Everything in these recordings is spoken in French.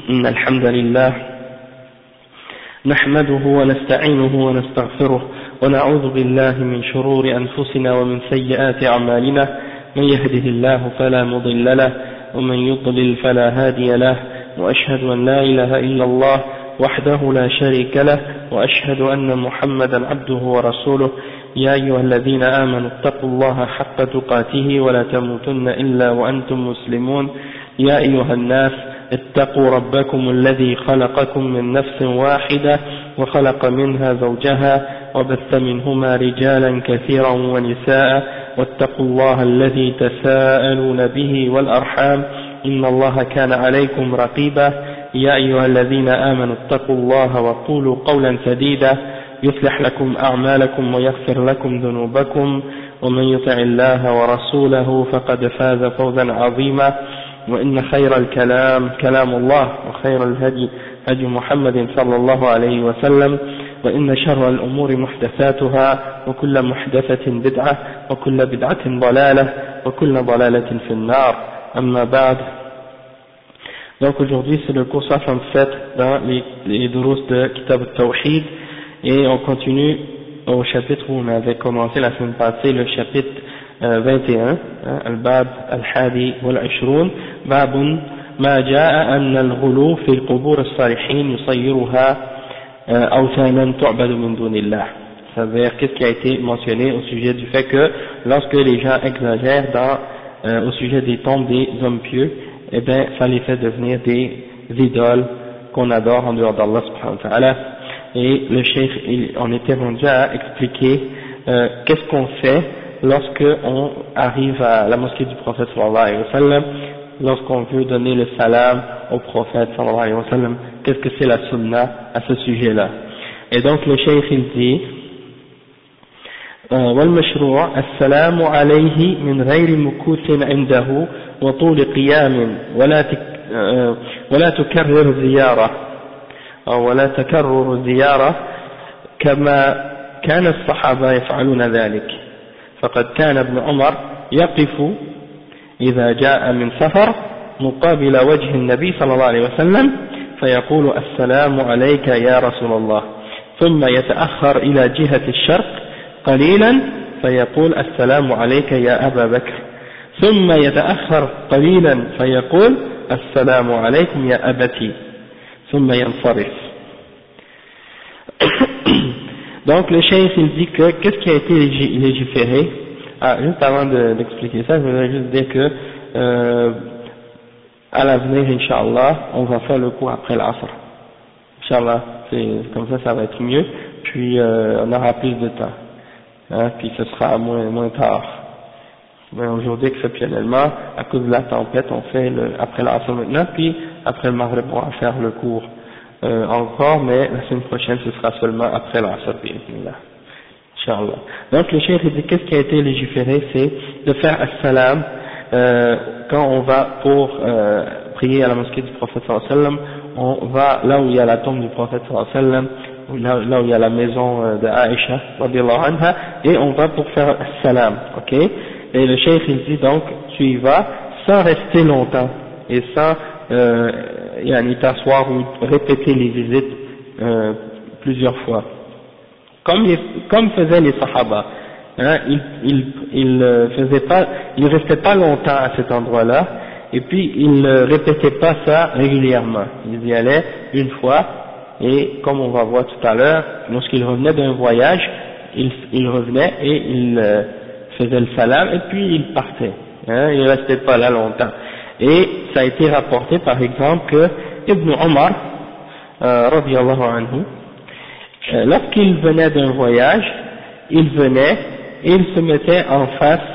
إن الحمد لله نحمده ونستعينه ونستغفره ونعوذ بالله من شرور أنفسنا ومن سيئات أعمالنا من يهده الله فلا مضل له ومن يضلل فلا هادي له وأشهد أن لا إله إلا الله وحده لا شريك له وأشهد أن محمدا عبده ورسوله يا أيها الذين آمنوا اتقوا الله حق تقاته ولا تموتن إلا وأنتم مسلمون يا أيها الناس اتقوا ربكم الذي خلقكم من نفس واحدة وخلق منها زوجها وبث منهما رجالا كثيرا ونساء واتقوا الله الذي تساءلون به والأرحام إن الله كان عليكم رقيبا يا أيها الذين آمنوا اتقوا الله وقولوا قولا سديدا يصلح لكم أعمالكم ويغفر لكم ذنوبكم ومن يطع الله ورسوله فقد فاز فوزا عظيما وإن خير الكلام كلام الله وخير الهدي هدي محمد صلى الله عليه وسلم وإن شر الأمور محدثاتها وكل محدثة بدعة وكل بدعة ضلالة وكل ضلالة في النار أما بعد. Donc aujourd'hui c'est le cours en fait dans les durus de Kitab al-Tawhid et on continue au chapitre où on avait commencé la semaine passée, le chapitre 21, Al-Bab Al-Hadi Wal-Ashrun, Babun Ma Ja'a Anna Al-Ghulu fi Al-Qubur Al-Salihin Yusayiruha Awthanan Tu'badu Min Dunillah. Ça veut dire qu'est-ce qui a été mentionné au sujet du fait que lorsque les gens exagèrent au sujet des tombes des hommes pieux, eh bien ça les fait devenir des idoles qu'on adore en dehors d'Allah subhanahu wa ta'ala. Et le cheikh, on était rendu à expliquer qu'est-ce qu'on fait lorsque on arrive à la mosquée du prophète sallallahu alayhi wa sallam, lorsqu'on veut donner le salam au prophète sallallahu alayhi wa sallam, qu'est-ce que c'est la sunna à ce sujet-là. Et donc le cheikh il dit والمشروع السلام عليه من غير مكوث عنده وطول قيام ولا تكرر زيارة أو ولا تكرر زيارة كما كان الصحابة يفعلون ذلك فقد كان ابن عمر يقف إذا جاء من سفر مقابل وجه النبي صلى الله عليه وسلم فيقول السلام عليك يا رسول الله ثم يتأخر إلى جهة الشرق قليلا فيقول السلام عليك يا أبا بكر ثم يتأخر قليلا فيقول السلام عليكم يا أبتي ثم ينصرف. Donc le cheikh il dit que qu'est-ce qui a été légiféré. Juste avant d'expliquer ça, je voudrais juste dire que à l'avenir, Inch'Allah, on va faire le cours après l'Asr. Inch'Allah, comme ça va être mieux, puis on aura plus de temps, puis ce sera moins tard. Mais aujourd'hui, exceptionnellement, à cause de la tempête, on fait après l'Asr maintenant, puis après le Maghrib, on va faire le cours encore, mais la semaine prochaine, ce sera seulement après l'Asr, Inch'Allah. Donc le cheikh dit qu'est-ce qui a été légiféré, c'est de faire as-salam quand on va pour prier à la mosquée du prophète sallallahu alayhi wa sallam, on va là où il y a la tombe du prophète sallallahu alayhi wa sallam, là où il y a la maison de Aïcha radiyallahu anha, et on va pour faire as-salam, ok. Et le cheikh il dit donc tu y vas sans rester longtemps et sans t'asseoir ou répéter les visites plusieurs fois. Comme faisaient les Sahaba, ils restaient pas longtemps à cet endroit-là, et puis ils ne répétaient pas ça régulièrement. Ils y allaient une fois, et comme on va voir tout à l'heure, lorsqu'ils revenaient d'un voyage, ils revenaient et ils faisaient le salam, et puis ils partaient. Ils ne restaient pas là longtemps. Et ça a été rapporté par exemple que Ibn Omar, radiyallahu anhu, lorsqu'il venait d'un voyage, il venait et il se mettait en face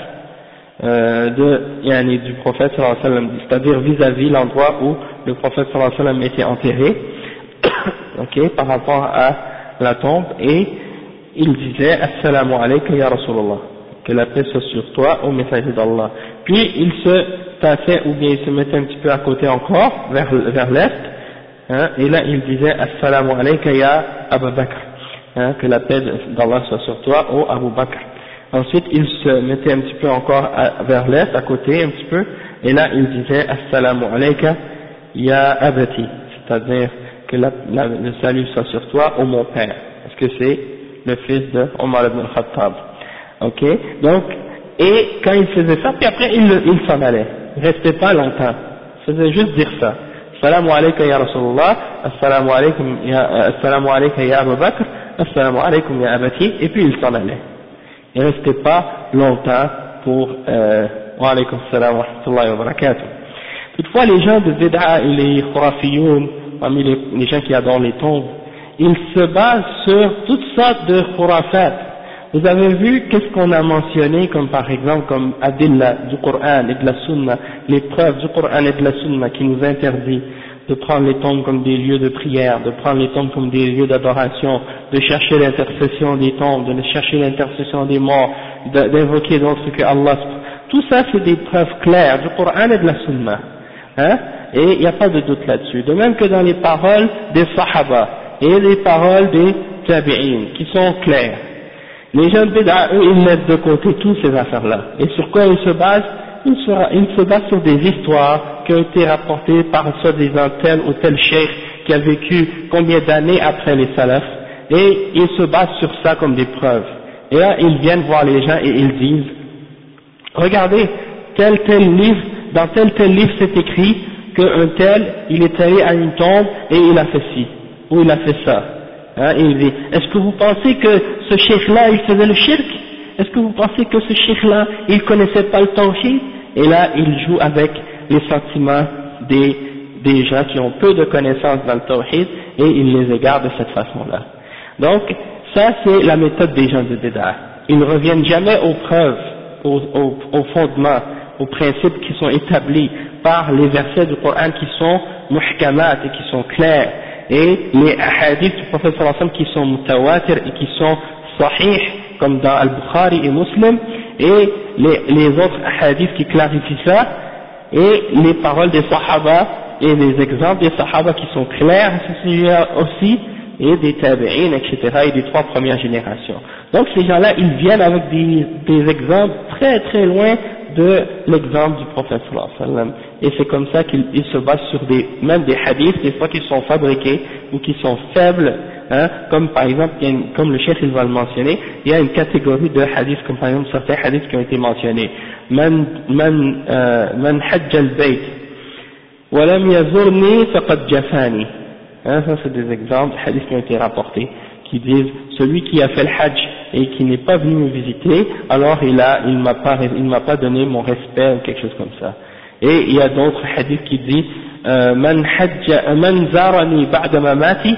du prophète sallallahu alayhi wa sallam, c'est-à-dire vis-à-vis l'endroit où le prophète sallallahu alayhi wa sallam était enterré, ok, par rapport à la tombe, et il disait Assalamu alayka ya Rasulallah, que la paix soit sur toi, ô messager d'Allah. Puis il se passait, ou bien il se mettait un petit peu à côté encore, vers l'est, et là il disait Assalamu alayka ya Abu Bakr, que la paix d'Allah soit sur toi, ô Abu Bakr. Ensuite il se mettait un petit peu encore vers l'est, à côté un petit peu, et là il disait Assalamu alayka ya Abati, c'est-à-dire que le salut soit sur toi ou mon père, parce que c'est le fils de Omar ibn al-Khattab. Ok, donc, et quand il faisait ça, puis après il s'en allait, il restait pas longtemps, il faisait juste dire ça. Assalamu alayka ya Rasulullah, assalamu alayka ya Abu Bakr, assalamu alaykum ya Abati, et puis il s'en allait. Il restait pas longtemps pour wa alaykum assalam wa rahmatullahi wa barakatuh. Toutefois, les gens de Bid'a et les khurafiyoun, parmi les gens qui adorent les tombes, ils se basent sur toutes sortes de khurafat. Vous avez vu qu'est-ce qu'on a mentionné comme par exemple comme adilla du Coran et de la Sunna, les preuves du Coran et de la Sunna qui nous interdit de prendre les tombes comme des lieux de prière, de prendre les tombes comme des lieux d'adoration, de chercher l'intercession des tombes, de chercher l'intercession des morts, d'invoquer d'autres que Allah. Tout ça c'est des preuves claires du Coran et de la Sunna. Hein? Et il n'y a pas de doute là-dessus. De même que dans les paroles des Sahaba et les paroles des Tabi'in qui sont claires. Les gens de Bid'a, eux, ils mettent de côté toutes ces affaires-là. Et sur quoi ils se basent? Ils se basent sur des histoires qui ont été rapportées par soi-disant tel ou tel cheikh qui a vécu combien d'années après les salafs, et ils se basent sur ça comme des preuves. Et là, ils viennent voir les gens et ils disent, regardez, tel livre, dans tel livre c'est écrit qu'un tel, il est allé à une tombe et il a fait ci, ou il a fait ça. Hein, il dit, est-ce que vous pensez que ce cheikh-là, il faisait le shirk? Est-ce que vous pensez que ce cheikh-là, il connaissait pas le tawhid? Et là, il joue avec les sentiments des gens qui ont peu de connaissances dans le tawhid et il les égare de cette façon-là. Donc, ça c'est la méthode des gens de Bid'a. Ils ne reviennent jamais aux preuves, aux fondements, aux principes qui sont établis par les versets du Coran qui sont muhkamat et qui sont clairs. Et les hadiths du prophète sallallahu alayhi wa sallam qui sont mutawatir et qui sont sahih, comme dans Al-Bukhari et Muslim, et les autres hadiths qui clarifient ça, et les paroles des sahaba, et les exemples des sahaba qui sont clairs à ce sujet aussi, et des tabi'in, etc., et des trois premières générations. Donc ces gens-là, ils viennent avec des exemples très très loin de l'exemple du prophète sallallahu alayhi wa sallam. Et c'est comme ça qu'ils se basent sur même des hadiths, des fois qui sont fabriqués ou qui sont faibles, hein, comme par exemple, comme le chef il va le mentionner, il y a une catégorie de hadiths, comme par exemple certains hadiths qui ont été mentionnés. Man hajja al-bayt, wa lam yazurni faqad jafani. Hein, ça c'est des exemples de hadiths qui ont été rapportés, qui disent, celui qui a fait le hajj et qui n'est pas venu me visiter, alors il m'a pas donné mon respect ou quelque chose comme ça. Et il y a d'autres hadiths qui disent man zarani ba'da mamati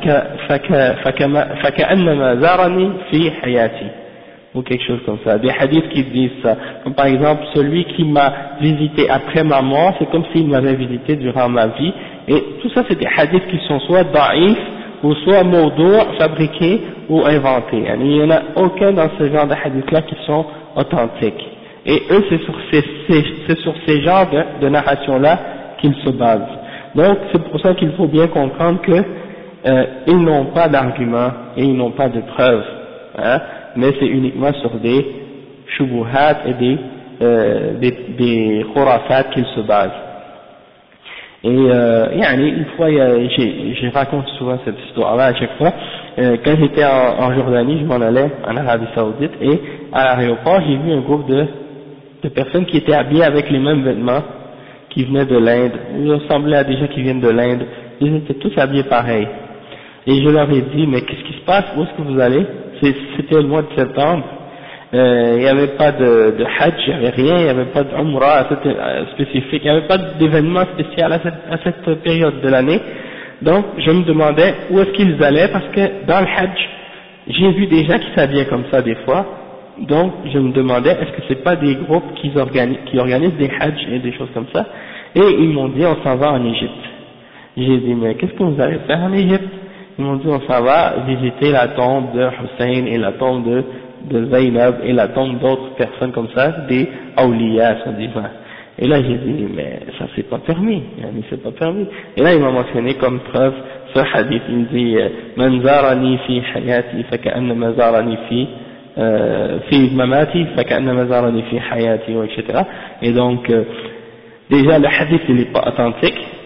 faka'annama zarani fi hayati, ou quelque chose comme ça. Des hadiths qui disent ça, comme par exemple celui qui m'a visité après ma mort, c'est comme s'il m'avait visité durant ma vie. Et tout ça c'est des hadiths qui sont soit da'if ou soit mawdou', fabriqués ou inventés. Il n'y en a aucun dans ce genre de hadiths-là qui sont authentiques. Et eux, c'est sur ces genres de narration-là qu'ils se basent. Donc, c'est pour ça qu'il faut bien comprendre que ils n'ont pas d'arguments et ils n'ont pas de preuves, hein, mais c'est uniquement sur des shubuhat et des khurafat qu'ils se basent. Et une fois, je raconte souvent cette histoire-là à chaque fois. Quand j'étais en Jordanie, je m'en allais en Arabie Saoudite, et à l'aéroport, j'ai vu un groupe de personnes qui étaient habillées avec les mêmes vêtements, qui venaient de l'Inde. Ils ressemblaient à des gens qui viennent de l'Inde. Ils étaient tous habillés pareil. Et je leur ai dit, mais qu'est-ce qui se passe? Où est-ce que vous allez? C'était le mois de septembre. Il n'y avait pas de hajj, il n'y avait rien, il n'y avait pas d'umrah spécifique, il n'y avait pas d'événement spécial à cette période de l'année. Donc je me demandais où est-ce qu'ils allaient, parce que dans le hajj, j'ai vu des gens qui s'habillaient comme ça des fois. Donc je me demandais, est-ce que c'est pas des groupes qui organisent des hajj et des choses comme ça? Et ils m'ont dit, on s'en va en Égypte. J'ai dit, mais qu'est-ce que vous allez faire en Égypte? Ils m'ont dit, on s'en va visiter la tombe de Hussein et la tombe de Zaynab et la tombe d'autres personnes comme ça, des awliya, soi-disant. Et là j'ai dit, mais ça c'est pas permis, c'est pas permis. Et là il m'a mentionné comme preuve ce hadith, il me dit, man zarani fi hayati faka'annama zarani fi mamati faka'annama zarani fi hayati, etc. Et donc déjà le hadith il est pas authentique,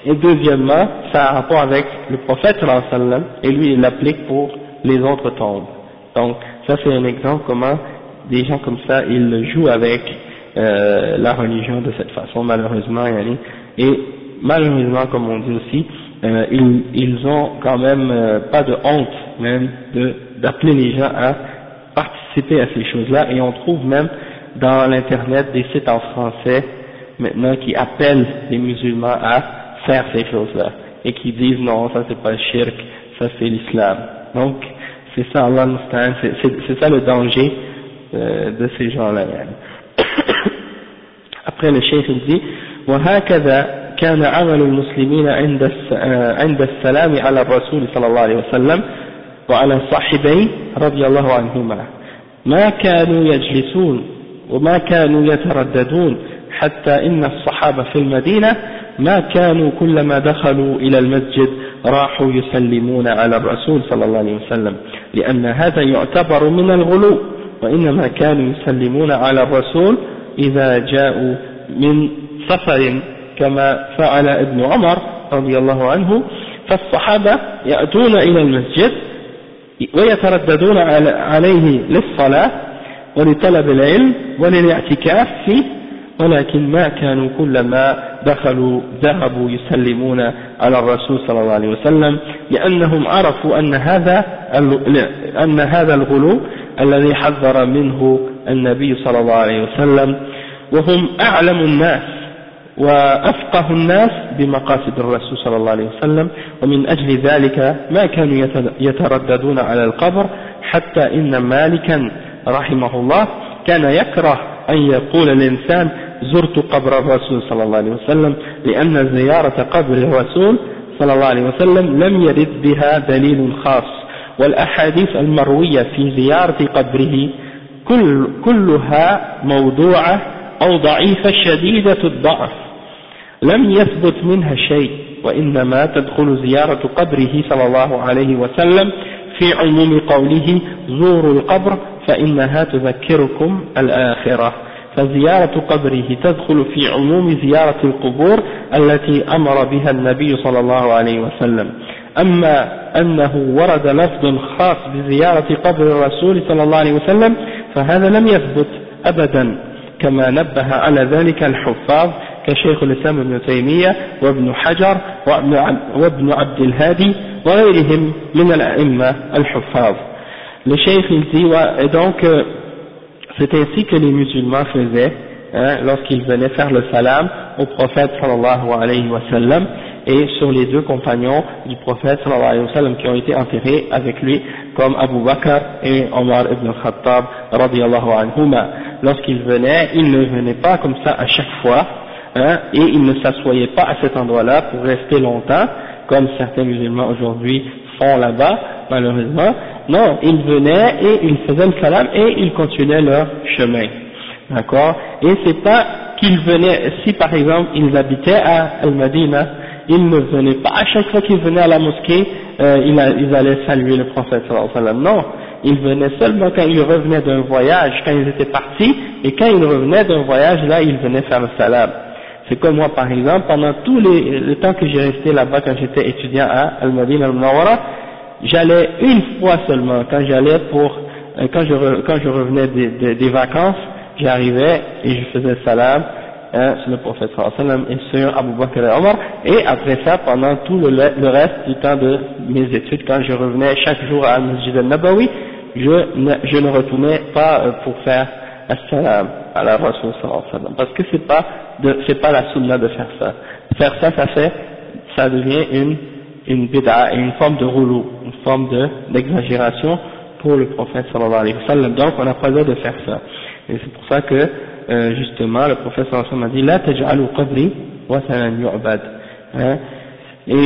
et deuxièmement, ça a rapport avec le prophète sallallahu alayhi wa sallam, et lui il l'applique pour les autres tombes. Donc ça c'est un exemple comment des gens comme ça ils jouent avec la religion de cette façon malheureusement, et malheureusement comme on dit aussi, ils ont quand même pas de honte même d'appeler les gens à participer à ces choses-là, et on trouve même dans l'internet des sites en français maintenant qui appellent les musulmans à faire ces choses-là et qui disent non, ça c'est pas le shirk, ça c'est l'islam. Donc c'est ça, Allah musta'an, c'est ça le danger de ces gens-là. Après le cheikh il dit وهكذا كان عمل المسلمين عند السلام على الرسول صلى الله عليه وسلم وعلى صاحبيه رضي الله عنهما ما كانوا يجلسون وما كانوا يترددون حتى إن الصحابة في المدينة ما كانوا كلما دخلوا إلى المسجد راحوا يسلمون على الرسول صلى الله عليه وسلم لأن هذا يعتبر من الغلو وإنما كانوا يسلمون على الرسول إذا جاءوا من سفر كما فعل ابن عمر رضي الله عنه فالصحابة يأتون إلى المسجد ويترددون عليه للصلاة ولطلب العلم وللاعتكاف فيه ولكن ما كانوا كلما دخلوا ذهبوا يسلمون على الرسول صلى الله عليه وسلم لأنهم عرفوا أن هذا الغلو الذي حذر منه النبي صلى الله عليه وسلم وهم أعلم الناس وأفقه الناس بمقاصد الرسول صلى الله عليه وسلم ومن أجل ذلك ما كانوا يترددون على القبر حتى إن مالكا رحمه الله كان يكره أن يقول الإنسان زرت قبر الرسول صلى الله عليه وسلم لأن زيارة قبر الرسول صلى الله عليه وسلم لم يرد بها دليل خاص والأحاديث المروية في زيارة قبره كلها موضوعة أو ضعيفة شديدة الضعف لم يثبت منها شيء وإنما تدخل زيارة قبره صلى الله عليه وسلم في عموم قوله زوروا القبر فإنها تذكركم الآخرة فزيارة قبره تدخل في عموم زيارة القبور التي أمر بها النبي صلى الله عليه وسلم أما أنه ورد لفظ خاص بزيارة قبر الرسول صلى الله عليه وسلم فهذا لم يثبت أبدا كما نبه على ذلك الحفاظ كشيخ الإسلام ابن تيمية وابن حجر وابن عبد الهادي وغيرهم من الأئمة الحفاظ. Le cheikh il dit, et donc c'est ainsi que les musulmans faisaient lorsqu'ils venaient faire le salam au prophète sallallahu alayhi wa sallam et sur les deux compagnons du prophète sallallahu alayhi wa sallam qui ont été enterrés avec lui comme Abu Bakr et Omar ibn Khattab radiyallahu anhuma. Lorsqu'ils venaient, ils ne venaient pas comme ça à chaque fois et ils ne s'assoyaient pas à cet endroit-là pour rester longtemps comme certains musulmans aujourd'hui font là-bas malheureusement. Non, ils venaient et ils faisaient le salam et ils continuaient leur chemin, d'accord. Et c'est pas qu'ils venaient, si par exemple ils habitaient à Al-Madina, ils ne venaient pas à chaque fois qu'ils venaient à la mosquée, ils allaient saluer le prophète sallallahu alayhi wa sallam. Non, ils venaient seulement quand ils revenaient d'un voyage, quand ils étaient partis, et quand ils revenaient d'un voyage, là ils venaient faire le salam. C'est comme moi par exemple, pendant tout le temps que j'ai resté là-bas quand j'étais étudiant à Al-Madina al-Munawwara, j'allais une fois seulement, quand je revenais des vacances, j'arrivais et je faisais le salam sur le prophète sallallahu alayhi wa sallam et sur Abu Bakr et Omar, et après ça, pendant tout le reste du temps de mes études, quand je revenais chaque jour à Al-Masjid al-Nabawi, je ne retournais pas pour faire as-salam à la Rasul sallallahu alayhi wa sallam, parce que c'est pas la sunna de faire ça. Faire ça, ça devient une bid'a, une forme de rouleau, une forme d'exagération pour le prophète sallallahu alayhi wa sallam. Donc on n'a pas le droit de faire ça. Et c'est pour ça que justement le prophète sallallahu alayhi wa sallam a dit la taj'alu qabri wathanan yu'bad. Et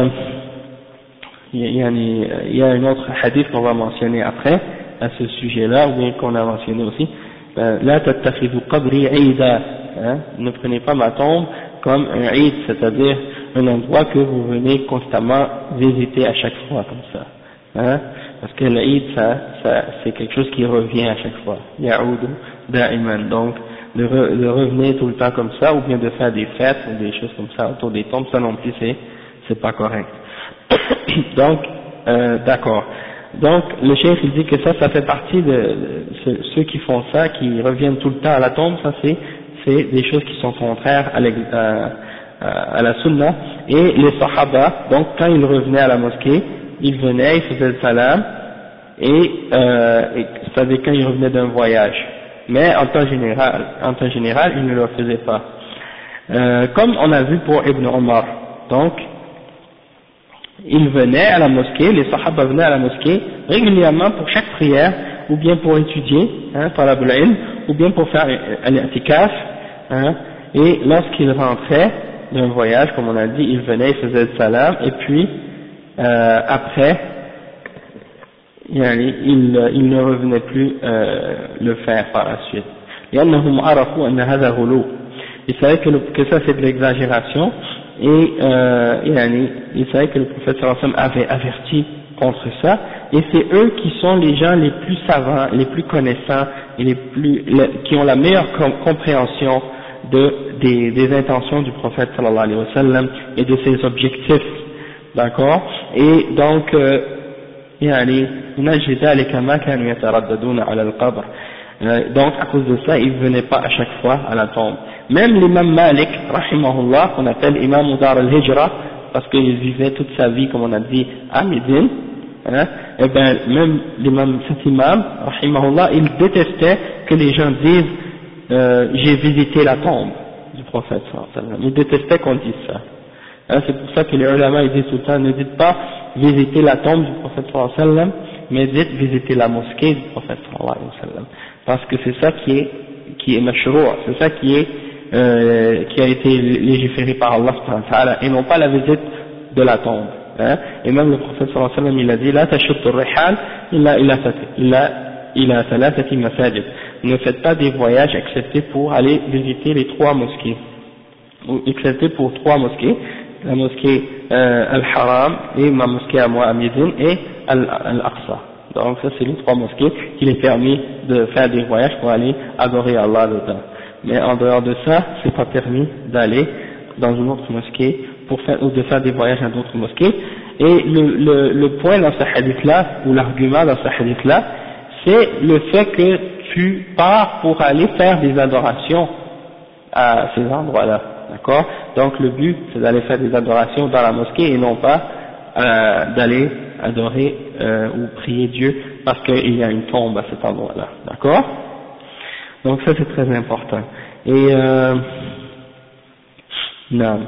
il y a un autre hadith qu'on va mentionner après à ce sujet-là, ou bien qu'on a mentionné aussi, la tattakhidhu qabri 'ida, ne prenez pas ma tombe comme un 'id, c'est-à-dire un endroit que vous venez constamment visiter à chaque fois comme ça, parce que l'Eid c'est quelque chose qui revient à chaque fois, ya'udu da'iman, donc de revenir tout le temps comme ça, ou bien de faire des fêtes ou des choses comme ça autour des tombes, ça non plus c'est pas correct. Donc, d'accord. Donc, le chef il dit que ça fait partie de ceux qui font ça, qui reviennent tout le temps à la tombe, ça c'est des choses qui sont contraires à la sunna. Et les sahaba, donc quand ils revenaient à la mosquée, ils venaient, ils faisaient le salam, et c'est-à-dire quand ils revenaient d'un voyage. Mais en temps général, ils ne le faisaient pas. Comme on a vu pour Ibn Omar. Donc, ils venaient à la mosquée, les sahaba venaient à la mosquée régulièrement pour chaque prière, ou bien pour étudier, talab al-ilm, ou bien pour faire un i'tikaf, et lorsqu'ils rentraient d'un voyage, comme on a dit, ils venaient, ils faisaient le salam, et puis après, ils ne revenaient plus le faire par la suite. لأنهم عرفوا أن هذا غلو. Ils savaient que ça c'est de l'exagération, et ils savaient que le prophète sallallahu alayhi wa sallam avait averti contre ça, et c'est eux qui sont les gens les plus savants, les plus connaissants, et qui ont la meilleure compréhension des intentions du prophète sallallahu alayhi wa sallam et de ses objectifs, d'accord. Et donc donc à cause de ça ils ne venaient pas à chaque fois à la tombe. Même l'imam Malik rahimahullah, qu'on appelle imam Dar al-Hijra parce qu'il vivait toute sa vie, comme on a dit, à Médine, et bien même cet imam rahimahullah, il détestait que les gens disent j'ai visité la tombe du prophète sallallahu alayhi wa sallam. Il détestait qu'on dise ça. C'est pour ça que les ulama ils disent tout le temps, ne dites pas visiter la tombe du prophète sallallahu alayhi wa sallam, mais dites visiter la mosquée du prophète sallallahu alayhi wa sallam, parce que c'est ça qui est mashrou', c'est ça qui a été légiféré par Allah subhanahu wa ta'ala, et non pas la visite de la tombe. Et même le prophète sallallahu alayhi wa sallam il a dit la tashuddu ar-rihal illa thalathati masajid, ne faites pas des voyages excepté pour aller visiter les 3 mosquées, ou excepté pour 3 mosquées, la mosquée Al-Haram, et ma mosquée à moi à Médine, et Al-Aqsa. Donc ça c'est les 3 mosquées qu'il est permis de faire des voyages pour aller adorer Allah dedans. Mais en dehors de ça, c'est pas permis d'aller dans une autre mosquée ou de faire des voyages dans d'autres mosquées. Et le point dans ce hadith-là, ou l'argument dans ce hadith-là, c'est le fait que tu pars pour aller faire des adorations à ces endroits-là, d'accord? Donc le but c'est d'aller faire des adorations dans la mosquée et non pas d'aller adorer ou prier Dieu parce qu'il y a une tombe à cet endroit-là, d'accord? Donc ça c'est très important. Et non.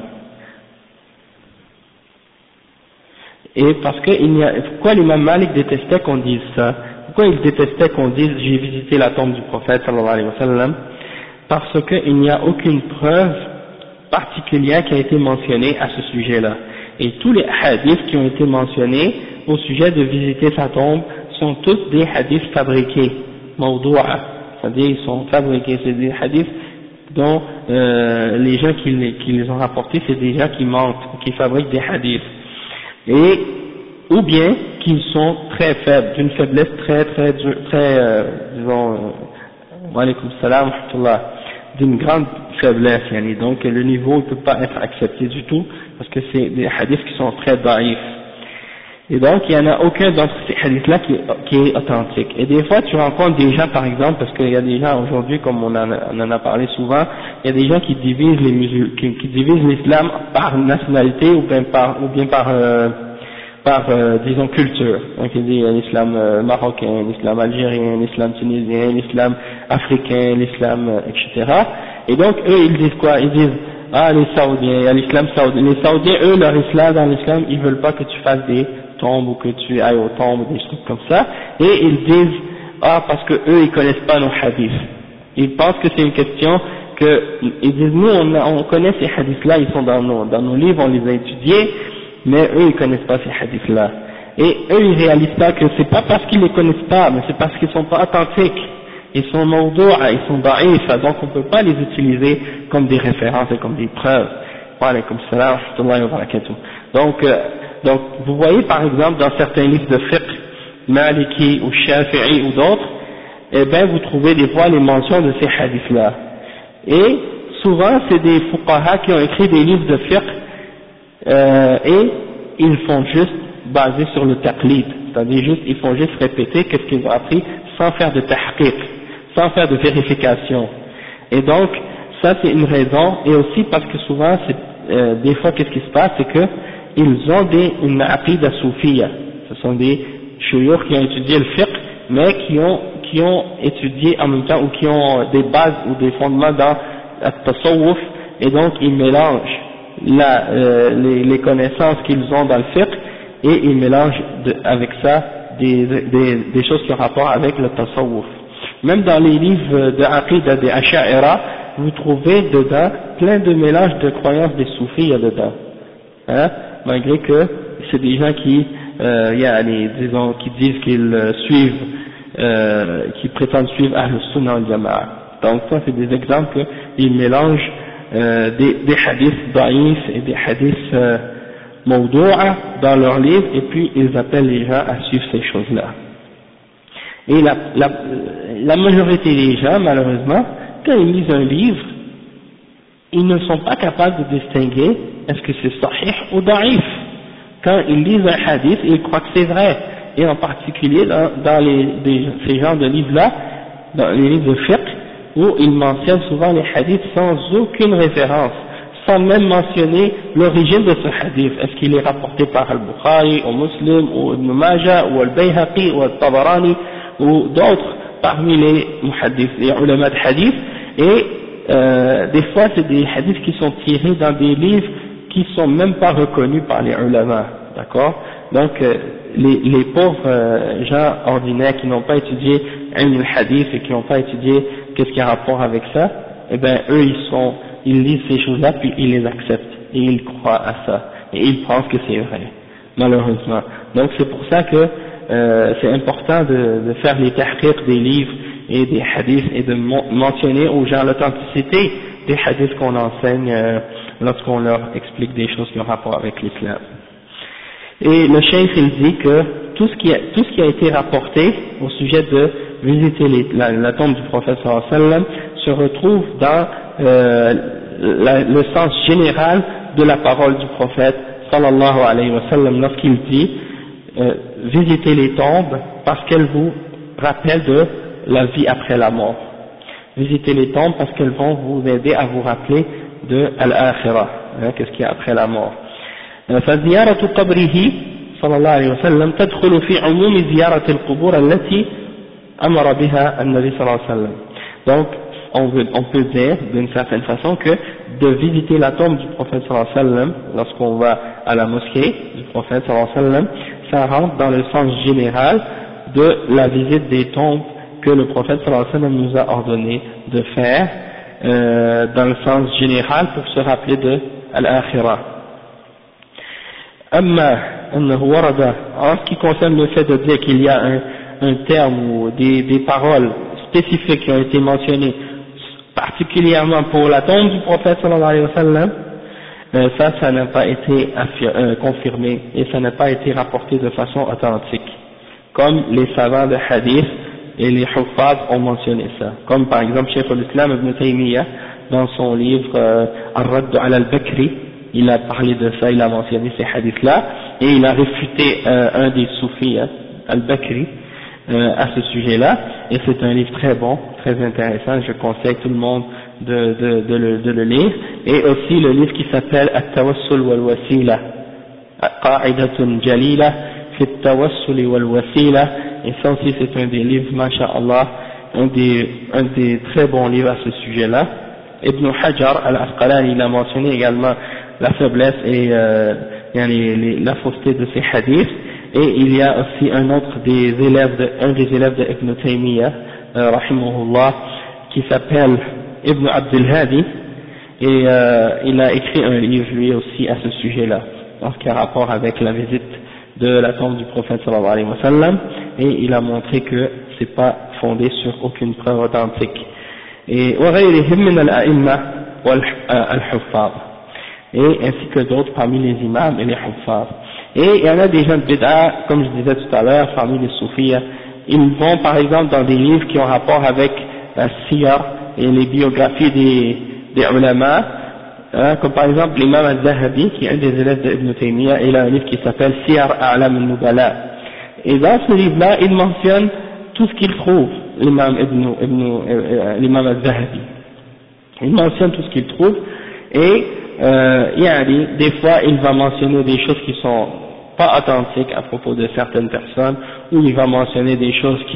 Et parce que pourquoi l'imam Malik détestait qu'on dise ça? Pourquoi il détestait qu'on dise j'ai visité la tombe du prophète sallallahu alayhi wa sallam? Parce qu'il n'y a aucune preuve particulière qui a été mentionnée à ce sujet-là. Et tous les hadiths qui ont été mentionnés au sujet de visiter sa tombe sont tous des hadiths fabriqués, mawdou'a, c'est-à-dire ils sont fabriqués, c'est des hadiths dont les gens qui les ont rapportés, c'est des gens qui mentent, qui fabriquent des hadiths. Et ou bien qu'ils sont très faibles, d'une faiblesse très disons wa alaykoum salam wa rahmatullah, d'une grande faiblesse, donc le niveau ne peut pas être accepté du tout parce que c'est des hadiths qui sont très daïfs. Et donc il n'y en a aucun d'entre ces hadiths-là qui est authentique. Et des fois tu rencontres des gens, par exemple, parce qu'il y a des gens aujourd'hui, comme on en a parlé souvent, il y a des gens qui divisent qui divisent l'islam par nationalité ou bien par disons culture. Donc il dit l'islam marocain, l'islam algérien, l'islam tunisien, l'islam africain, l'islam etc. Et donc eux ils disent quoi? Ils disent les Saoudiens, il y a l'islam saoudien. Les Saoudiens, eux, leur islam dans l'islam, ils veulent pas que tu fasses des tombes ou que tu ailles aux tombes ou des trucs comme ça. Et ils disent parce que eux ils connaissent pas nos hadiths. Ils pensent que c'est une question ils disent nous on connaît ces hadiths là, ils sont dans nos livres, on les a étudiés, mais eux ils connaissent pas ces hadiths là. Et eux ils réalisent pas que c'est pas parce qu'ils les connaissent pas, mais c'est parce qu'ils sont pas authentiques. Ils sont mawdou'a, ils sont da'if, donc on peut pas les utiliser comme des références et comme des preuves. Wa alaykoum salam wa rahmatullahi wa barakatuh. Donc vous voyez par exemple dans certains livres de fiqh, Maliki ou Shafi'i ou d'autres, eh bien vous trouvez des fois les mentions de ces hadiths là. Et souvent c'est des fuqaha qui ont écrit des livres de fiqh et ils font juste baser sur le taqlid, c'est-à-dire juste, ils font juste répéter qu'est-ce qu'ils ont appris sans faire de tahqiq, sans faire de vérification. Et donc ça c'est une raison, et aussi parce que souvent des fois qu'est-ce qui se passe, c'est que ils ont une aqida soufia, ce sont des shuyukh qui ont étudié le fiqh mais qui ont étudié en même temps, ou qui ont des bases ou des fondements dans at-tasawwuf, et donc ils mélangent les connaissances qu'ils ont dans le fiqh et ils mélangent avec ça des choses qui ont rapport avec le tasawwuf. Même dans les livres de Aqida des Asha'ira, vous trouvez dedans plein de mélanges de croyances des soufis, il y a dedans, hein, malgré que c'est des gens qui disons, qui disent qu'ils qui prétendent suivre Ahl-Sunnah wal Jama'a. Donc ça c'est des exemples qu'ils mélangent des hadiths daïfs et des hadiths mawdou'a dans leurs livres, et puis ils appellent les gens à suivre ces choses-là. Et la majorité des gens, malheureusement, quand ils lisent un livre, ils ne sont pas capables de distinguer est-ce que c'est sahih ou daïf. Quand ils lisent un hadith, ils croient que c'est vrai. Et en particulier dans ces genres de livres-là, dans les livres de fiqh, où ils mentionnent souvent les hadiths sans aucune référence, sans même mentionner l'origine de ce hadith. Est-ce qu'il est rapporté par Al-Bukhari, ou Muslim, ou Ibn Majah, ou Al-Bayhaqi, ou Al-Tabarani, ou d'autres parmi les ulama de hadith, et des fois c'est des hadiths qui sont tirés dans des livres qui sont même pas reconnus par les ulama, d'accord? Donc les pauvres gens ordinaires qui n'ont pas étudié le hadith et qui n'ont pas étudié qu'est-ce qui a rapport avec ça, eh ben eux ils lisent ces choses-là puis ils les acceptent et ils croient à ça et ils pensent que c'est vrai, malheureusement. Donc c'est pour ça que c'est important de faire les tahqiq des livres et des hadiths et de mentionner aux gens l'authenticité des hadiths qu'on enseigne lorsqu'on leur explique des choses qui ont rapport avec l'islam. Et le cheikh il dit que tout ce qui a été rapporté au sujet de visiter la tombe du prophète sallallahu alayhi wa sallam se retrouve dans le sens général de la parole du prophète sallallahu alayhi wa sallam lorsqu'il dit visitez les tombes parce qu'elles vous rappellent de la vie après la mort. Visitez les tombes parce qu'elles vont vous aider à vous rappeler de al-akhirah, qu'est-ce qu'il y a après la mort. فزيارة قبره صلى الله عليه وسلم تدخل في عموم زيارة القبور التي أمر بها النبي صلى الله عليه وسلم. Donc on peut dire d'une certaine façon que de visiter la tombe du prophète sallallahu alayhi wa sallam lorsqu'on va à la mosquée du prophète sallallahu alayhi wa sallam, ça rentre dans le sens général de la visite des tombes que le prophète sallallahu alayhi wa sallam nous a ordonné de faire, dans le sens général pour se rappeler de al-akhirah. أما أنه ورد, en ce qui concerne le fait de dire qu'il y a un terme ou des paroles spécifiques qui ont été mentionnées particulièrement pour la tombe du prophète sallallahu alayhi wa sallam, ça n'a pas été confirmé et ça n'a pas été rapporté de façon authentique, comme les savants de hadith et les huffaz ont mentionné ça, comme par exemple Cheikh al-Islam Ibn Taymiyyah dans son livre Ar-Radd ala al-Bakri, il a parlé de ça, il a mentionné ces hadiths-là, et il a réfuté un des soufis, al-Bakri, à ce sujet-là, et c'est un livre très bon, très intéressant, je conseille tout le monde de le lire, et aussi le livre qui s'appelle At-Tawassul wal-Wasila, Qa'idatun Jalila, fi At-Tawassul wal-Wasila, et ça aussi c'est un des livres, masha'Allah, un des très bons livres à ce sujet-là. Ibn Hajar al-Asqalani, il a mentionné également la faiblesse et la fausseté de ces hadiths, et il y a aussi un des élèves de Ibn Taymiyyah, rahimahullah, qui s'appelle Ibn Abdul Hadi, et il a écrit un livre lui aussi à ce sujet-là, en ce qui a rapport avec la visite de la tombe du prophète sallallahu alayhi wa sallam, et il a montré que c'est pas fondé sur aucune preuve authentique. Et وغيرهم من الأئمة والحفاظ, et ainsi que d'autres parmi les imams et les huffaz. Et il y en a des gens de bid'a, comme je disais tout à l'heure, parmi les soufis, ils vont par exemple dans des livres qui ont rapport avec la siyar et les biographies des ulama, comme par exemple l'imam al-Zahabi, qui est un des élèves d'Ibn Taymiyyah, il a un livre qui s'appelle Siyar A'lam al-Nubala. Et dans ce livre-là, il mentionne tout ce qu'il trouve, l'imam al-Zahabi. Il mentionne tout ce qu'il trouve, et des fois il va mentionner des choses qui sont pas authentiques à propos de certaines personnes, ou il va mentionner des choses qui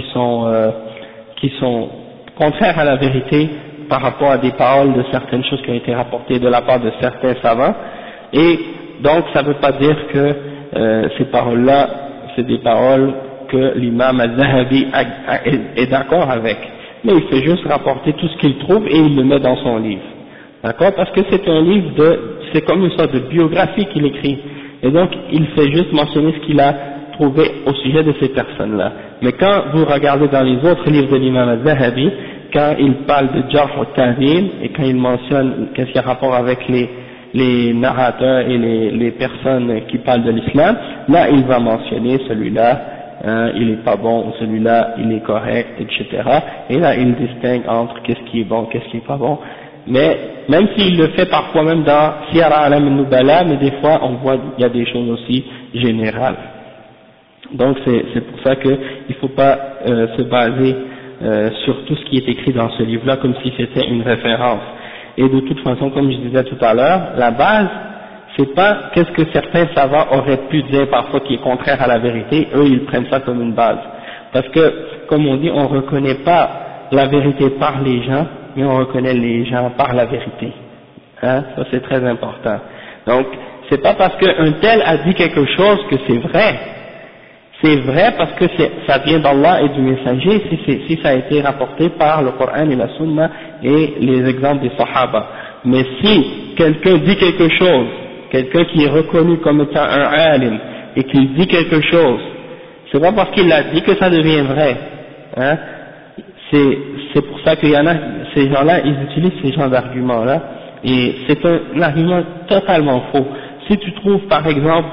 sont contraires à la vérité par rapport à des paroles de certaines choses qui ont été rapportées de la part de certains savants, et donc ça ne veut pas dire que ces paroles-là, c'est des paroles que l'imam al-Zahabi est d'accord avec, mais il fait juste rapporter tout ce qu'il trouve et il le met dans son livre, d'accord, parce que c'est un livre c'est comme une sorte de biographie qu'il écrit, et donc il fait juste mentionner ce qu'il a trouvé au sujet de ces personnes-là. Mais quand vous regardez dans les autres livres de l'imam al-Zahabi, quand il parle de Jarh al-Ta'dil, et quand il mentionne qu'est-ce qu'il y a rapport avec les narrateurs et les personnes qui parlent de l'islam, là il va mentionner celui-là, il est pas bon, ou celui-là il est correct, etc. Et là il distingue entre qu'est-ce qui est bon, qu'est-ce qui est pas bon. Mais même s'il le fait parfois même dans Siyar A'lam al-Nubala, mais des fois on voit il y a des choses aussi générales. Donc c'est pour ça qu'il ne faut pas se baser sur tout ce qui est écrit dans ce livre-là comme si c'était une référence. Et de toute façon, comme je disais tout à l'heure, la base, c'est pas qu'est-ce que certains savants auraient pu dire parfois qui est contraire à la vérité, eux ils prennent ça comme une base. Parce que, comme on dit, on reconnaît pas la vérité par les gens, mais on reconnaît les gens par la vérité. Hein, ça c'est très important. Donc, c'est pas parce qu'un tel a dit quelque chose que c'est vrai. C'est vrai parce que ça vient d'Allah et du messager, si ça a été rapporté par le Coran et la Sunna et les exemples des Sahaba. Mais si quelqu'un dit quelque chose, quelqu'un qui est reconnu comme étant un alim, et qu'il dit quelque chose, c'est pas parce qu'il l'a dit que ça devient vrai. Hein? C'est pour ça qu'il y en a, ces gens-là, ils utilisent ces genres d'arguments-là, et c'est un argument totalement faux. Si tu trouves par exemple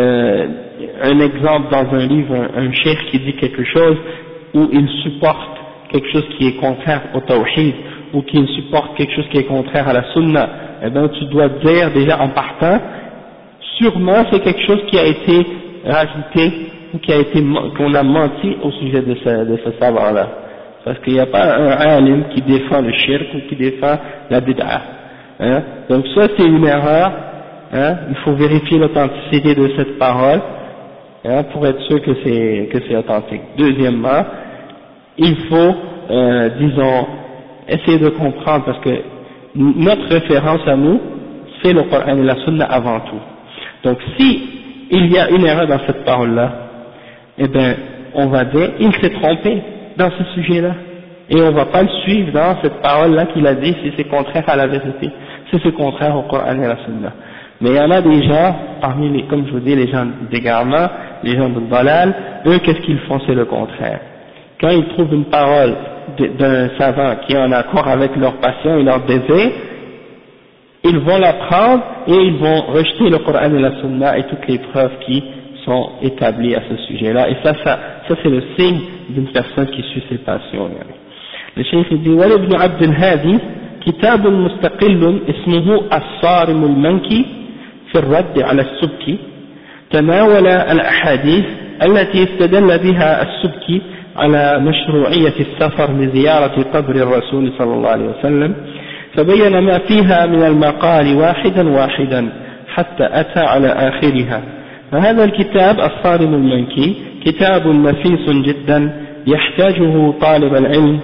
un exemple dans un livre, un cheikh qui dit quelque chose où il supporte quelque chose qui est contraire au tawhid, ou qui supporte quelque chose qui est contraire à la sunna, eh bien tu dois dire déjà en partant, sûrement c'est quelque chose qui a été rajouté, ou qu'on a menti au sujet de ce savoir-là. Parce qu'il n'y a pas un alim qui défend le shirk ou qui défend la bid'ah. Hein? Donc ça c'est une erreur. Hein, il faut vérifier l'authenticité de cette parole, hein, pour être sûr que c'est authentique. Deuxièmement, il faut, disons, essayer de comprendre, parce que notre référence à nous, c'est le Coran et la Sunna avant tout. Donc si il y a une erreur dans cette parole-là, eh bien, on va dire, il s'est trompé dans ce sujet-là, et on ne va pas le suivre dans cette parole-là qu'il a dit si c'est contraire à la vérité, si c'est contraire au Coran et à la Sunna. Mais il y en a des gens, parmi les, comme je vous dis, les gens d'égarement, les gens de dalal, eux, qu'est-ce qu'ils font? C'est le contraire. Quand ils trouvent une parole d'un savant qui est en accord avec leur passion et leur désir, ils vont la prendre et ils vont rejeter le Coran et la Sunna et toutes les preuves qui sont établies à ce sujet-là. Et ça c'est le signe d'une personne qui suit ses passions. Le cheikh dit, وَلِبْنُ عَبْدِ الْهَادِ كتاب مستقل اسمه الصارم المنكي في الرد على السبكي، تناول الأحاديث التي استدل بها السبكي على مشروعية السفر لزيارة قبر الرسول صلى الله عليه وسلم، فبين ما فيها من المقال واحدا حتى أتى على آخرها. فهذا الكتاب الصارم المنكي كتاب نفيس جدا يحتاجه طالب العلم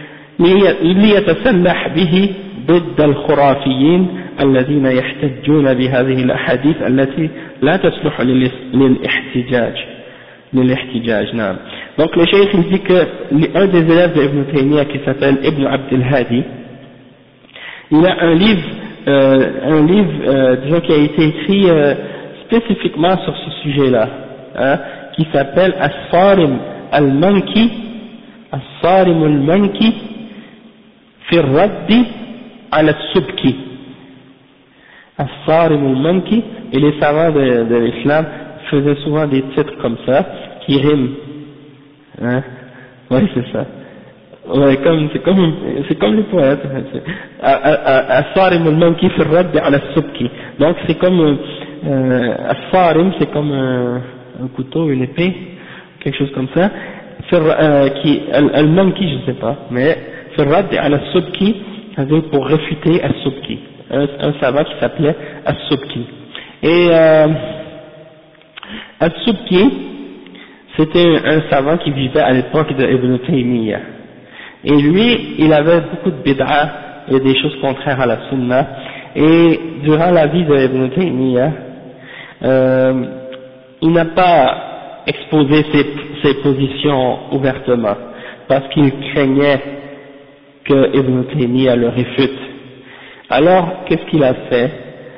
ليتسلح به ضد الخرافيين الذين يحتجون بهذه الأحاديث التي لا تصلح للاحتجاج. نعم. Donc le cheikh dit que un des élèves d'Ibn Taymiyyah qui s'appelle Ibn Abd al-Hadi, il a un livre disons qui a été écrit spécifiquement sur ce sujet-là, hein, qui s'appelle As-Sarim al-Manki, As-Sarim al-Manki في الرد على السبكي. As-Sarim al-Manki, et les savants de l'islam faisaient souvent des titres comme ça qui riment, hein, oui c'est ça, Ouais, c'est comme les poètes. As-Sarim al-Manki fi ar-Radd ala as-Subki. Donc c'est comme As-Sarim, c'est comme un couteau, une épée, quelque chose comme ça. Al-Manki, je sais pas, mais fi ar-Radd ala as-Subki, c'est-à-dire pour réfuter as-Subki, un savant qui s'appelait as-Subki. Et as-Subki, c'était un savant qui vivait à l'époque de Ibn Taymiyyah. Et lui, il avait beaucoup de bid'a et des choses contraires à la sunna. Et durant la vie de Ibn Taymiyyah, il n'a pas exposé ses positions ouvertement, parce qu'il craignait que Ibn Taymiyyah le réfute. Alors, qu'est-ce qu'il a fait?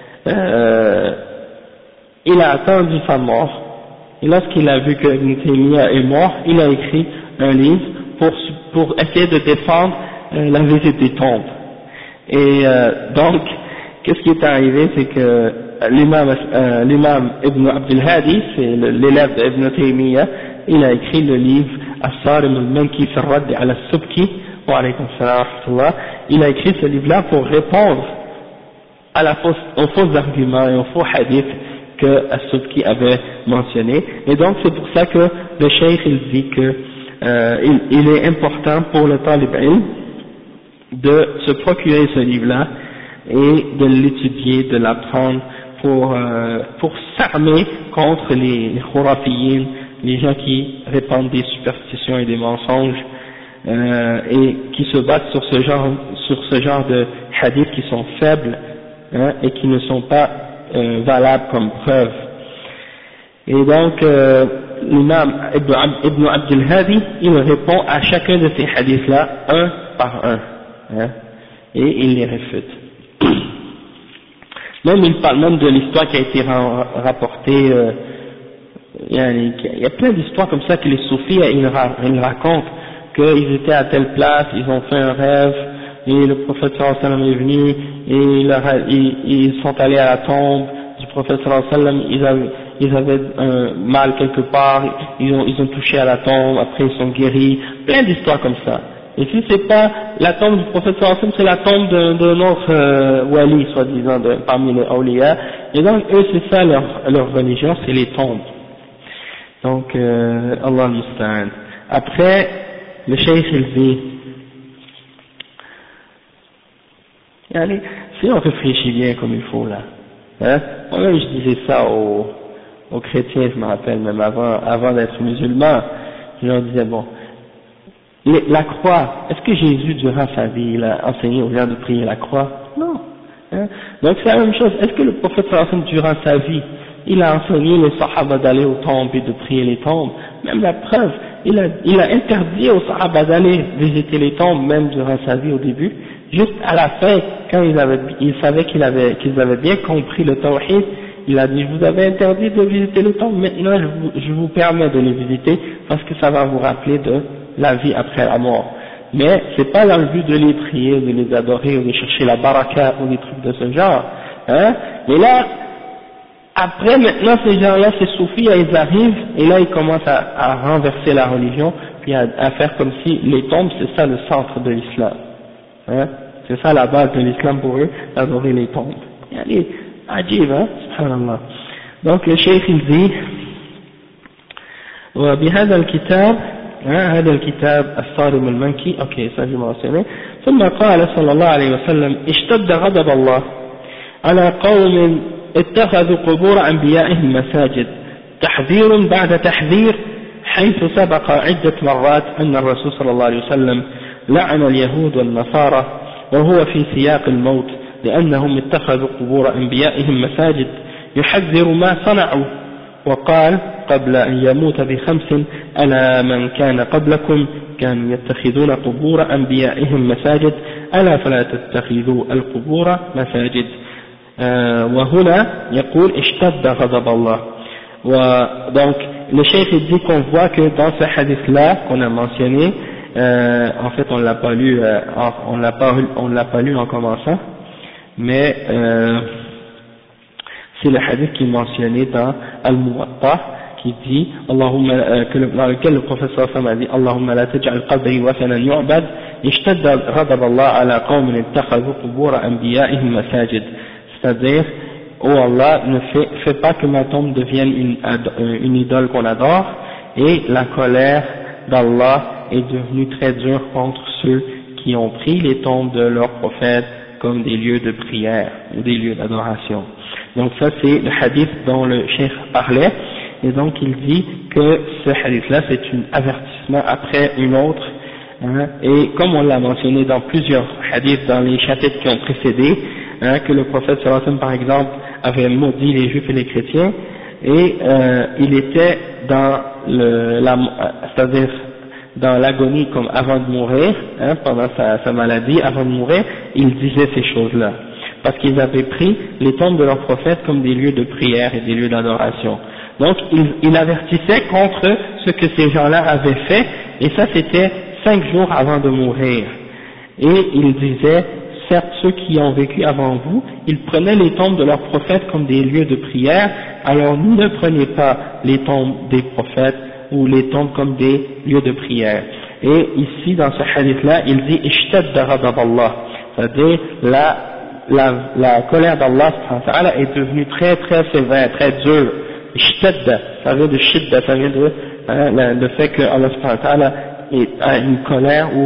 Il a attendu sa mort. Et lorsqu'il a vu que Ibn Taymiyyah est mort, il a écrit un livre pour essayer de défendre la visite des tombes. Et donc, qu'est-ce qui est arrivé, c'est que l'imam Ibn Abdul Hadi, c'est l'élève d'Ibn Taymiyyah, il a écrit le livre As-Sarim al-Manki fi ar-Radd ala as-Subki, wa alaykum assalam wa rahmatullah. Il a écrit ce livre-là pour répondre aux faux arguments et aux faux hadiths que As-Subki avait mentionné. Et donc c'est pour ça que le cheikh il dit que il est important pour le talib ilm de se procurer ce livre-là et de l'étudier, de l'apprendre pour s'armer contre les khurafiyin, les gens qui répandent des superstitions et des mensonges et qui se battent sur ce genre de hadiths qui sont faibles, hein, et qui ne sont pas valables comme preuve. Et donc l'imam Ibn Abdul Hadi, il répond à chacun de ces hadiths-là un par un, hein, et il les réfute. Même il parle même de l'histoire qui a été rapportée, il y a plein d'histoires comme ça que les soufis ils racontent, qu'ils étaient à telle place, ils ont fait un rêve, et le prophète sallallahu alayhi wa sallam est venu, et ils sont allés à la tombe du prophète sallallahu alayhi wa sallam, ils avaient un mal quelque part, ils ont touché à la tombe, après ils sont guéris, plein d'histoires comme ça. Et si c'est pas la tombe du prophète sallallahu alayhi wa sallam, c'est la tombe de notre wali, soi-disant, parmi les awliya, et donc eux c'est ça leur religion, c'est les tombes. Donc Allah musta'an. Après, le cheikh il dit, allez, si on réfléchit bien comme il faut là, hein, moi-même je disais ça aux chrétiens, je me rappelle, même avant d'être musulman, je leur disais, bon, la croix, est-ce que Jésus durant sa vie, il a enseigné aux gens de prier la croix? Non. Hein? Donc c'est la même chose, est-ce que le prophète sallallahu alayhi wa sallam durant sa vie, il a enseigné les sahaba d'aller aux tombes et de prier les tombes? Même la preuve, il a interdit aux sahaba d'aller visiter les tombes, même durant sa vie au début. Juste à la fin, quand il savait qu'ils avaient bien compris le tawhid, il a dit, je vous avais interdit de visiter les tombes, maintenant je vous permets de les visiter, parce que ça va vous rappeler de la vie après la mort. Mais c'est pas dans le but de les prier, de les adorer, ou de chercher la baraka, ou des trucs de ce genre, hein. Mais là, après maintenant ces gens-là, ces soufis, ils arrivent, et là ils commencent à renverser la religion, puis à faire comme si les tombes, c'est ça le centre de l'islam. Hein? C'est ça la base de l'islam pour eux, d'adorer les tombes. Yani, ajib, hein? Subhanallah. Donc le cheikh il dit, وبهذا الكتاب هذا الكتاب الصارم المنكي، اوكي ça j'ai mentionné. ثم قال صلى الله عليه وسلم اشتد غضب الله على قوم اتخذوا قبور أنبيائهم مساجد تحذير بعد تحذير، حيث سبق عدة مرات أن الرسول صلى الله عليه وسلم لعن اليهود والنصارى وهو في سياق الموت لأنهم اتخذوا قبور أنبيائهم مساجد، يحذر ما صنعوا، وقال قبل أن يموت ب5: ألا من كان قبلكم كانوا يتخذون قبور أنبيائهم مساجد ألا فلا تتخذوا القبور مساجد. وهنا يقول اشتد غضب الله. Donc le cheikh dit qu'on voit que dans ce hadith là qu'on a mentionné, en fait on l'a pas lu en commençant, mais c'est le hadith qui est mentionné dans Al-Muwatta, qui dit, dans lequel le prophète sallallahu alayhi wa sallam a dit, Allahumma la taj'al qabri wasanan yu'bad, ishtadda ghadab Allah ala qawmin ittakhadhu qubur anbiya'ihim masajid. C'est-à-dire, oh Allah, ne fais pas que ma tombe devienne une idole qu'on adore, et la colère d'Allah est devenue très dure contre ceux qui ont pris les tombes de leurs prophètes comme des lieux de prière ou des lieux d'adoration. Donc ça c'est le hadith dont le cheikh parlait, et donc il dit que ce hadith-là c'est un avertissement après une autre, hein, et comme on l'a mentionné dans plusieurs hadiths dans les chapitres qui ont précédé, hein, que le prophète sallallahu alayhi wa sallam par exemple avait maudit les juifs et les chrétiens, et il était dans c'est-à-dire dans l'agonie comme avant de mourir, hein, pendant sa maladie, avant de mourir, il disait ces choses-là, parce qu'ils avaient pris les tombes de leurs prophètes comme des lieux de prière et des lieux d'adoration. Donc il avertissait contre ce que ces gens-là avaient fait, et ça c'était 5 jours avant de mourir. Et il disait, certes ceux qui ont vécu avant vous, ils prenaient les tombes de leurs prophètes comme des lieux de prière, alors ne prenez pas les tombes des prophètes ou les tombes comme des lieux de prière. Et ici dans ce hadith-là, il dit ishtadda ghadab Allah, c'est-à-dire la colère d'Allah est devenue très très sévère, très dure. Ishtadda, ça vient de shidda, ça vient de le fait que Allah a une colère ou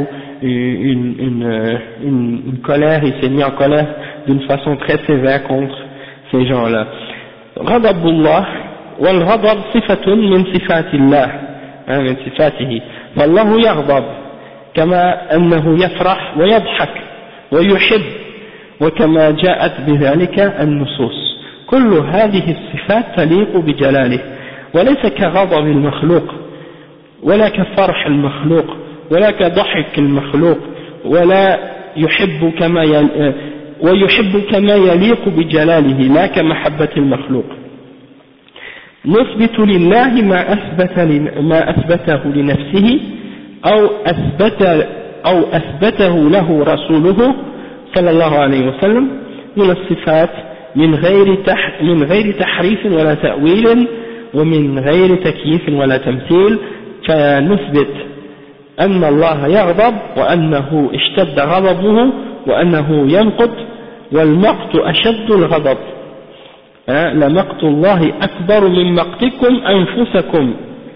une colère, il s'est mis en colère d'une façon très sévère contre ces gens-là. Ghadabullah wal ghadab sifatun min sifatillah, min sifatihi, wallahu yaghdab kama annahu yafrah wa yadhhak wa yuhib wa kama ja'at bidhalika an-nusus. كل هذه الصفات تليق بجلاله وليس كغضب المخلوق ولا كفرح المخلوق ولا كضحك المخلوق ولا يحب ويحب كما يليق بجلاله لا كمحبة المخلوق. نثبت لله ما أثبته لنفسه أو أثبته له رسوله صلى الله عليه وسلم من الصفات من غير تحريف ولا تأويل ومن غير تكييف ولا تمثيل، فنثبت أن الله يغضب وأنه اشتد غضبه وأنه يمقت والمقت أشد الغضب، لمقت الله أكبر من مقتكم أنفسكم،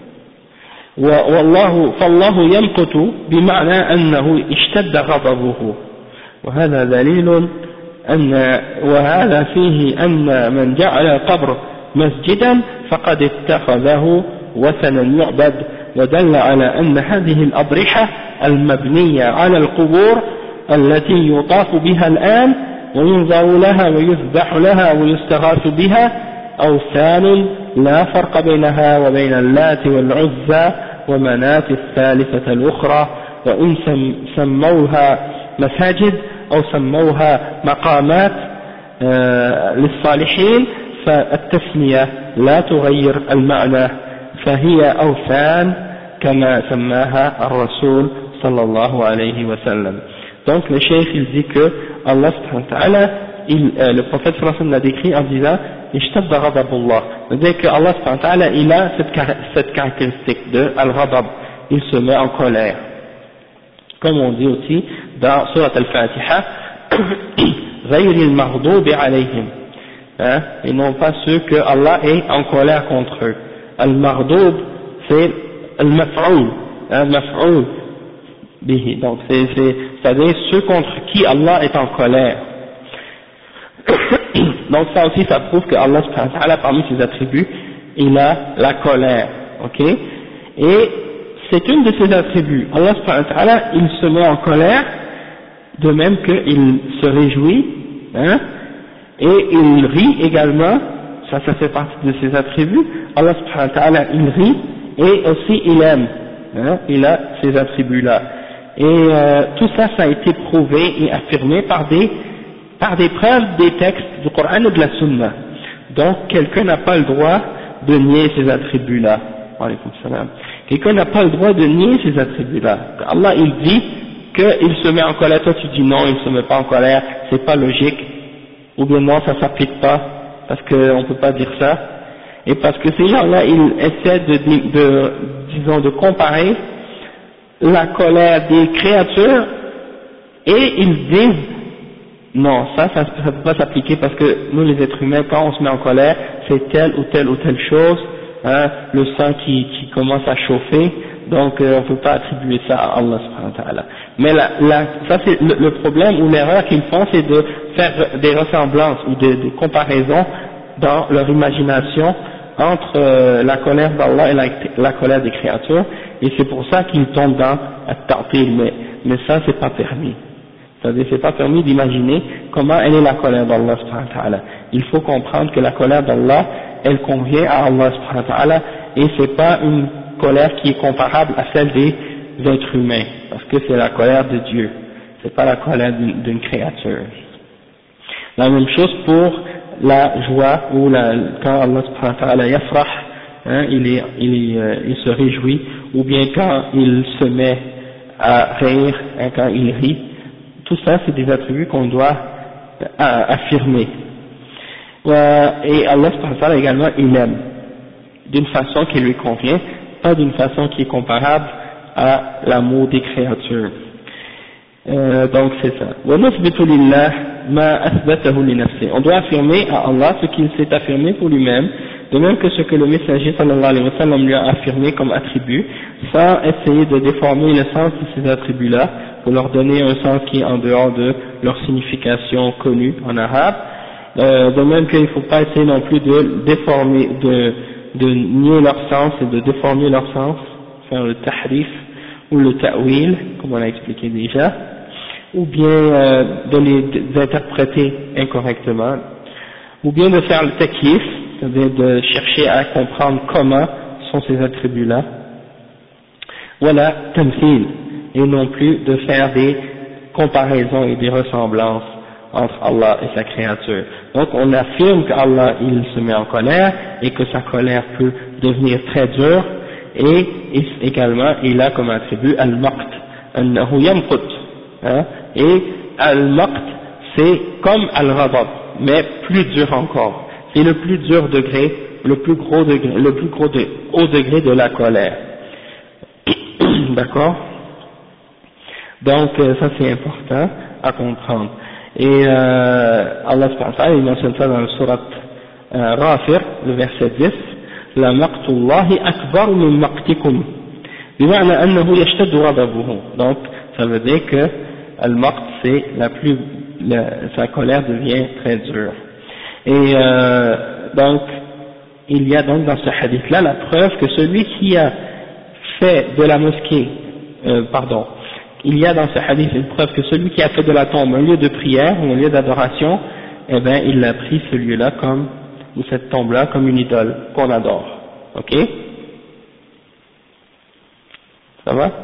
فالله يمقت بمعنى أنه اشتد غضبه. وهذا دليل وهذا فيه أن من جعل القبر مسجدا فقد اتخذه وثنا يعبد، ودل على أن هذه الأضرحة المبنية على القبور التي يطاف بها الآن وينظر لها ويذبح لها ويستغاث بها أوثان لا فرق بينها وبين اللات والعزى ومناة الثالثة الأخرى، وإن سموها مساجد أو سموها مقامات للصالحين فالتسمية لا تغير المعنى، فهي أوثان كما سماها الرسول صلى الله عليه وسلم. Donc le cheikh il dit que Allah subhanahu wa ta'ala, le prophète sallallahu alayhi wa sallam l'a décrit en disant ishtadda ghadabullah, c'est-à-dire que Allah subhanahu wa ta'ala il a cette caractéristique de al-ghadab, il se met en colère, comme on dit aussi dans Surat al-Fatiha غير المغضوب عليهم, et non pas ceux que Allah est en colère contre eux. Al-Maghdub c'est al-Maf'oul, Maf'oul bihi, donc c'est-à-dire ceux contre qui Allah est en colère. Donc ça aussi ça prouve que Allah subhanahu wa ta'ala parmi ses attributs il a la colère, ok, et c'est une de ses attributs. Allah subhanahu wa ta'ala il se met en colère de même qu'il se réjouit, et il rit également, ça fait partie de ses attributs. Allah subhanahu wa ta'ala il rit et aussi il aime, il a ces attributs là, et tout ça a été prouvé et affirmé par des preuves des textes du Coran et de la Sunna. Donc quelqu'un n'a pas le droit de nier ces attributs là. Quelqu'un n'a pas le droit de nier ces attributs là. Allah il dit qu'il se met en colère, toi tu dis non il se met pas en colère, c'est pas logique, ou bien non ça s'applique pas parce qu'on peut pas dire ça, Et parce que ces gens-là, ils essaient disons, de comparer la colère des créatures, et ils disent, non, ça ne peut pas s'appliquer parce que nous les êtres humains, quand on se met en colère, c'est telle ou telle ou telle chose, hein, le sang qui commence à chauffer, donc on ne peut pas attribuer ça à Allah subhanahu wa ta'ala. Mais ça c'est le problème ou l'erreur qu'ils font, c'est de faire des ressemblances ou des comparaisons dans leur imagination entre la colère d'Allah et la colère des créatures, et c'est pour ça qu'ils tombent dans at-ta'til, mais ça c'est pas permis. C'est-à-dire c'est pas permis d'imaginer comment elle est la colère d'Allah subhanahu wa ta'ala. Il faut comprendre que la colère d'Allah, elle convient à Allah subhanahu wa ta'ala, et c'est pas une colère qui est comparable à celle des êtres humains, parce que c'est la colère de Dieu, c'est pas la colère d'une créature. La même chose pour la joie, ou quand Allah subhanahu wa ta'ala yafrah, hein, il se réjouit, ou bien quand il se met à rire, hein, quand il rit. Tout ça c'est des attributs qu'on doit affirmer. Et Allah subhanahu wa ta'ala également, il aime d'une façon qui lui convient, pas d'une façon qui est comparable à l'amour des créatures. Donc c'est ça. On doit affirmer à Allah ce qu'il s'est affirmé pour lui-même, de même que ce que le messager sallallahu alayhi wa sallam lui a affirmé comme attribut, sans essayer de déformer le sens de ces attributs-là, pour leur donner un sens qui est en dehors de leur signification connue en arabe. De même qu'il ne faut pas essayer non plus de déformer, de nier leur sens et de déformer leur sens, faire le tahrif ou le ta'wil, comme on a expliqué déjà, ou bien de les interpréter incorrectement, ou bien de faire le takyif, c'est-à-dire de chercher à comprendre comment sont ces attributs-là, voilà, tamthil, et non plus de faire des comparaisons et des ressemblances entre Allah et sa créature. Donc on affirme qu'Allah il se met en colère et que sa colère peut devenir très dure, et également il a comme attribut al-maqt, annahu yamqut, hein, et al-maqt c'est comme al-ghadab mais plus dur encore, c'est le plus dur degré, le plus haut degré de la colère. D'accord? Donc ça c'est important à comprendre. Et Allah subhanahu wa ta'ala il mentionne ça dans le surat Ghafir, le verset 10, la maqtullahi akbar min maqtikum, bima'na annahu yashtaddu ghadabuhu. Donc ça veut dire que al-maqt c'est sa colère devient très dure. Et donc il y a donc dans ce hadith là la preuve que celui qui a fait de la mosquée, il y a dans ce hadith une preuve que celui qui a fait de la tombe un lieu de prière ou un lieu d'adoration, eh bien il a pris ce lieu-là ou cette tombe-là comme une idole qu'on adore. Ok? Ça va?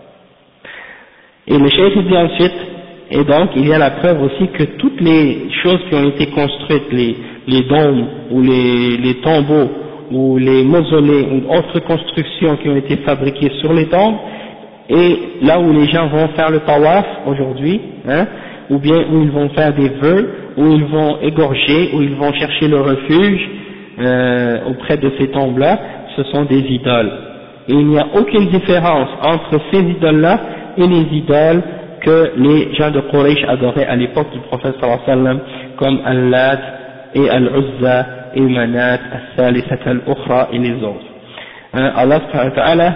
Et le cheikh dit ensuite, et donc il y a la preuve aussi que toutes les choses qui ont été construites, les dômes ou les tombeaux ou les mausolées ou autres constructions qui ont été fabriquées sur les tombes, et là où les gens vont faire le tawaf aujourd'hui, hein, ou bien où ils vont faire des vœux, où ils vont égorger, où ils vont chercher le refuge auprès de ces tombes-là, ce sont des idoles. Et il n'y a aucune différence entre ces idoles-là et les idoles que les gens de Quraysh adoraient à l'époque du prophète sallallahu alayhi wa sallam, comme Al-Lat et Al-Uzza et Manat, Al-Salisat Al-Ukhra et les autres. Allah subhanahu wa ta'ala,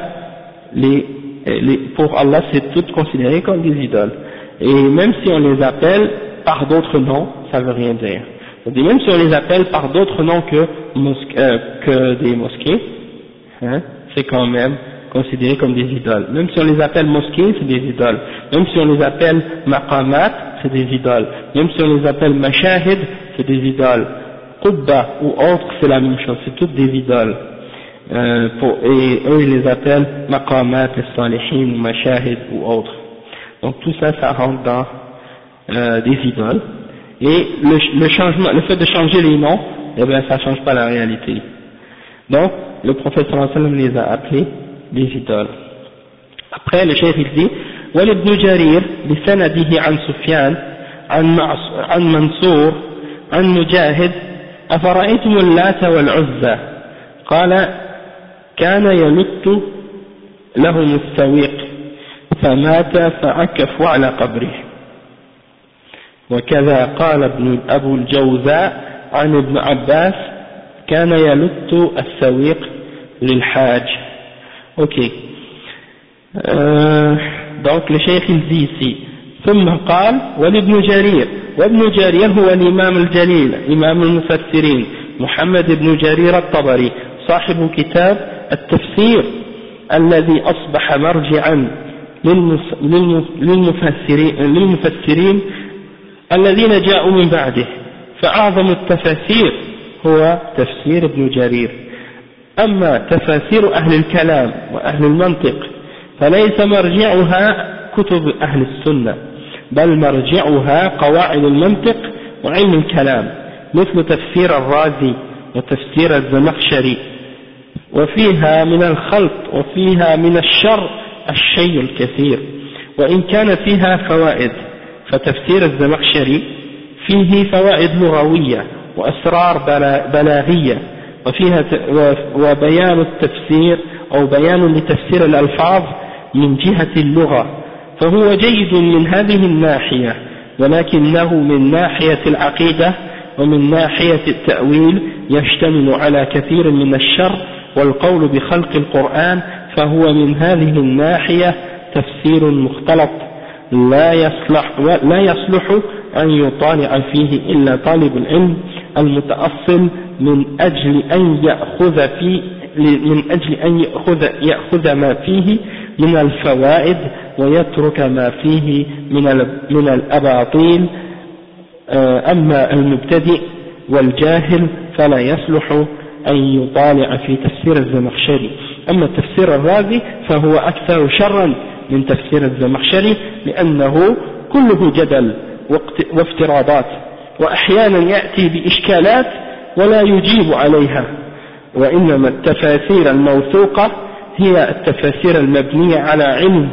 pour Allah c'est tout considéré comme des idoles, et même si on les appelle par d'autres noms, ça veut rien dire. C'est-à-dire, même si on les appelle par d'autres noms que des mosquées, hein, c'est quand même considéré comme des idoles. Même si on les appelle mosquées, c'est des idoles. Même si on les appelle maqamat, c'est des idoles. Même si on les appelle mashahid, c'est des idoles. Qubba ou autres, c'est la même chose, c'est toutes des idoles. Et eux ils les appellent maqamat as-salihin ou mashahid ou autres. Donc tout ça, ça rentre dans des idoles. Et le fait de changer les noms, eh bien ça change pas la réalité. Donc le prophète sallallahu alayhi wa sallam les a appelés des idoles. Après le cheikh il dit وَلِبْنُ جَرِيرٍ بِسَنَدِهِ عن سفيان عن منصور عن مجاهد أفرأيتم اللات والعزى قال كان يلت لهم السويق فمات فعكفوا على قبره. وكذا قال أبو الجوزاء عن ابن عباس كان يلت السويق للحاج. Ok. Donc le cheikh il dit ici ثم قال ولابن جرير، وابن جرير هو الإمام الجليل إمام المفسرين محمد بن جرير الطبري صاحب كتاب التفسير الذي أصبح مرجعا للمفسرين الذين جاءوا من بعده، فأعظم التفاسير هو تفسير ابن جرير. أما تفاسير أهل الكلام وأهل المنطق فليس مرجعها كتب أهل السنة، بل مرجعها قواعد المنطق وعلم الكلام، مثل تفسير الرازي وتفسير الزمخشري، وفيها من الخلط وفيها من الشر الشيء الكثير، وإن كان فيها فوائد، فتفسير الزمخشري فيه فوائد لغوية وأسرار بلاغية، وفيها وبيان التفسير أو بيان لتفسير الألفاظ من جهة اللغة، فهو جيد من هذه الناحية، ولكنه من ناحية العقيدة ومن ناحية التأويل يشتمل على كثير من الشر والقول بخلق القرآن، فهو من هذه الناحية تفسير مختلط لا يصلح أن يطالع فيه إلا طالب العلم المتأصل من أجل أن يأخذ ما فيه من الفوائد ويترك ما فيه من الأباطيل. أما المبتدئ والجاهل فلا يصلح أن يطالع في تفسير الزمخشري. أما تفسير الرازي فهو أكثر شرا من تفسير الزمخشري، لأنه كله جدل وافتراضات، وأحيانا يأتي بإشكالات ولا يجيب عليها، وإنما التفاسير الموثوقة هي التفاسير المبنية على علم،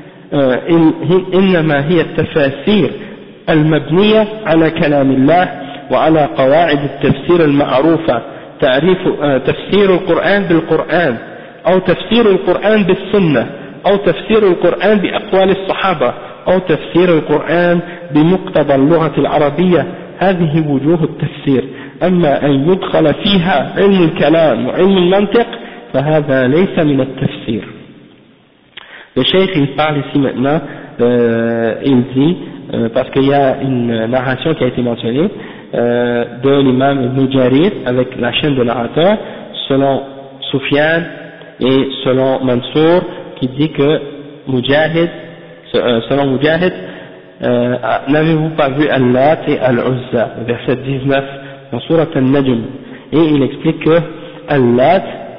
إنما هي التفاسير المبنية على كلام الله وعلى قواعد التفسير المعروفة، تفسير القرآن بالقرآن، أو تفسير القرآن بالسنة، أو تفسير القرآن بأقوال الصحابة، أو تفسير القرآن بمقتضى اللغة العربية. هذه وجوه التفسير. أما أن يدخل فيها علم الكلام وعلم المنطق فهذا ليس من التفسير. Le cheikh il parle ici maintenant, il dit, parce qu'il y a une narration qui a été mentionnée de l'imam Ibn Jarir avec la chaîne de narrateurs, selon Sufyan et selon Mansour, qui dit que Mujahid, selon Mujahid, n'avez-vous pas vu Al-Lat et Al-Uzza, verset 19 dans Surat Al-Najm, et il explique que Al-Lat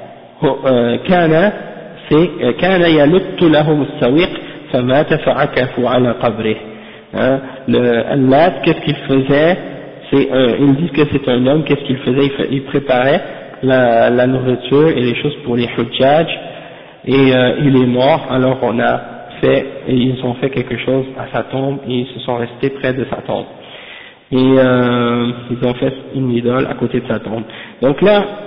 كان يلت لهم السويق فمات فعكفوا على قبره. Al-Lat, qu'est-ce qu'il faisait? Ils disent que c'est un homme, qu'est-ce qu'il faisait? Il préparait la nourriture et les choses pour les hujjaj, et il est mort, alors ils ont fait quelque chose à sa tombe, et ils se sont restés près de sa tombe, et ils ont fait une idole à côté de sa tombe. Donc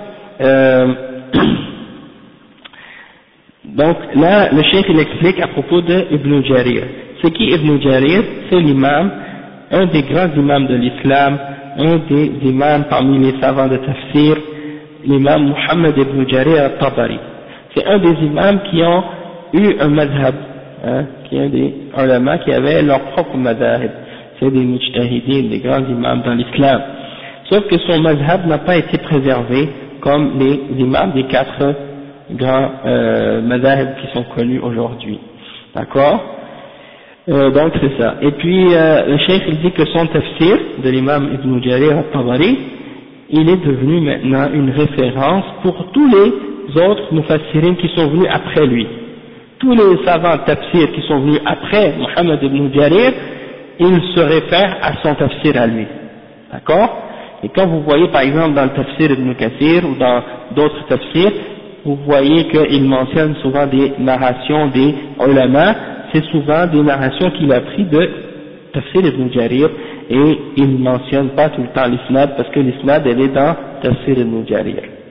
là, le cheikh il explique à propos de Ibn Jarir. C'est qui Ibn Jarir? C'est l'imam, un des grands imams de l'islam, un des imams parmi les savants de tafsir, l'imam Muhammad ibn Jarir al-Tabari. C'est un des imams qui ont eu un madhab, qui est des ulama qui avaient leur propre madhab. C'est des mujtahidin, des grands imams dans l'islam. Sauf que son madhab n'a pas été préservé comme les imams des 4 grands madhab qui sont connus aujourd'hui. D'accord? Donc c'est ça. Et puis le cheikh il dit que son tafsir de l'imam Ibn Jarir al-Tabari, il est devenu maintenant une référence pour tous les autres mufassirin qui sont venus après lui. Tous les savants tafsir qui sont venus après Muhammad ibn Jarir, ils se réfèrent à son tafsir à lui. D'accord? Et quand vous voyez par exemple dans le tafsir Ibn Kathir ou dans d'autres tafsirs, vous voyez qu'il mentionne souvent des narrations des ulama, c'est souvent des narrations qu'il a pris de tafsir Ibn Jarir, et il ne mentionne pas tout le temps l'isnad, parce que l'isnad elle est dans tafsir Ibn Jarir.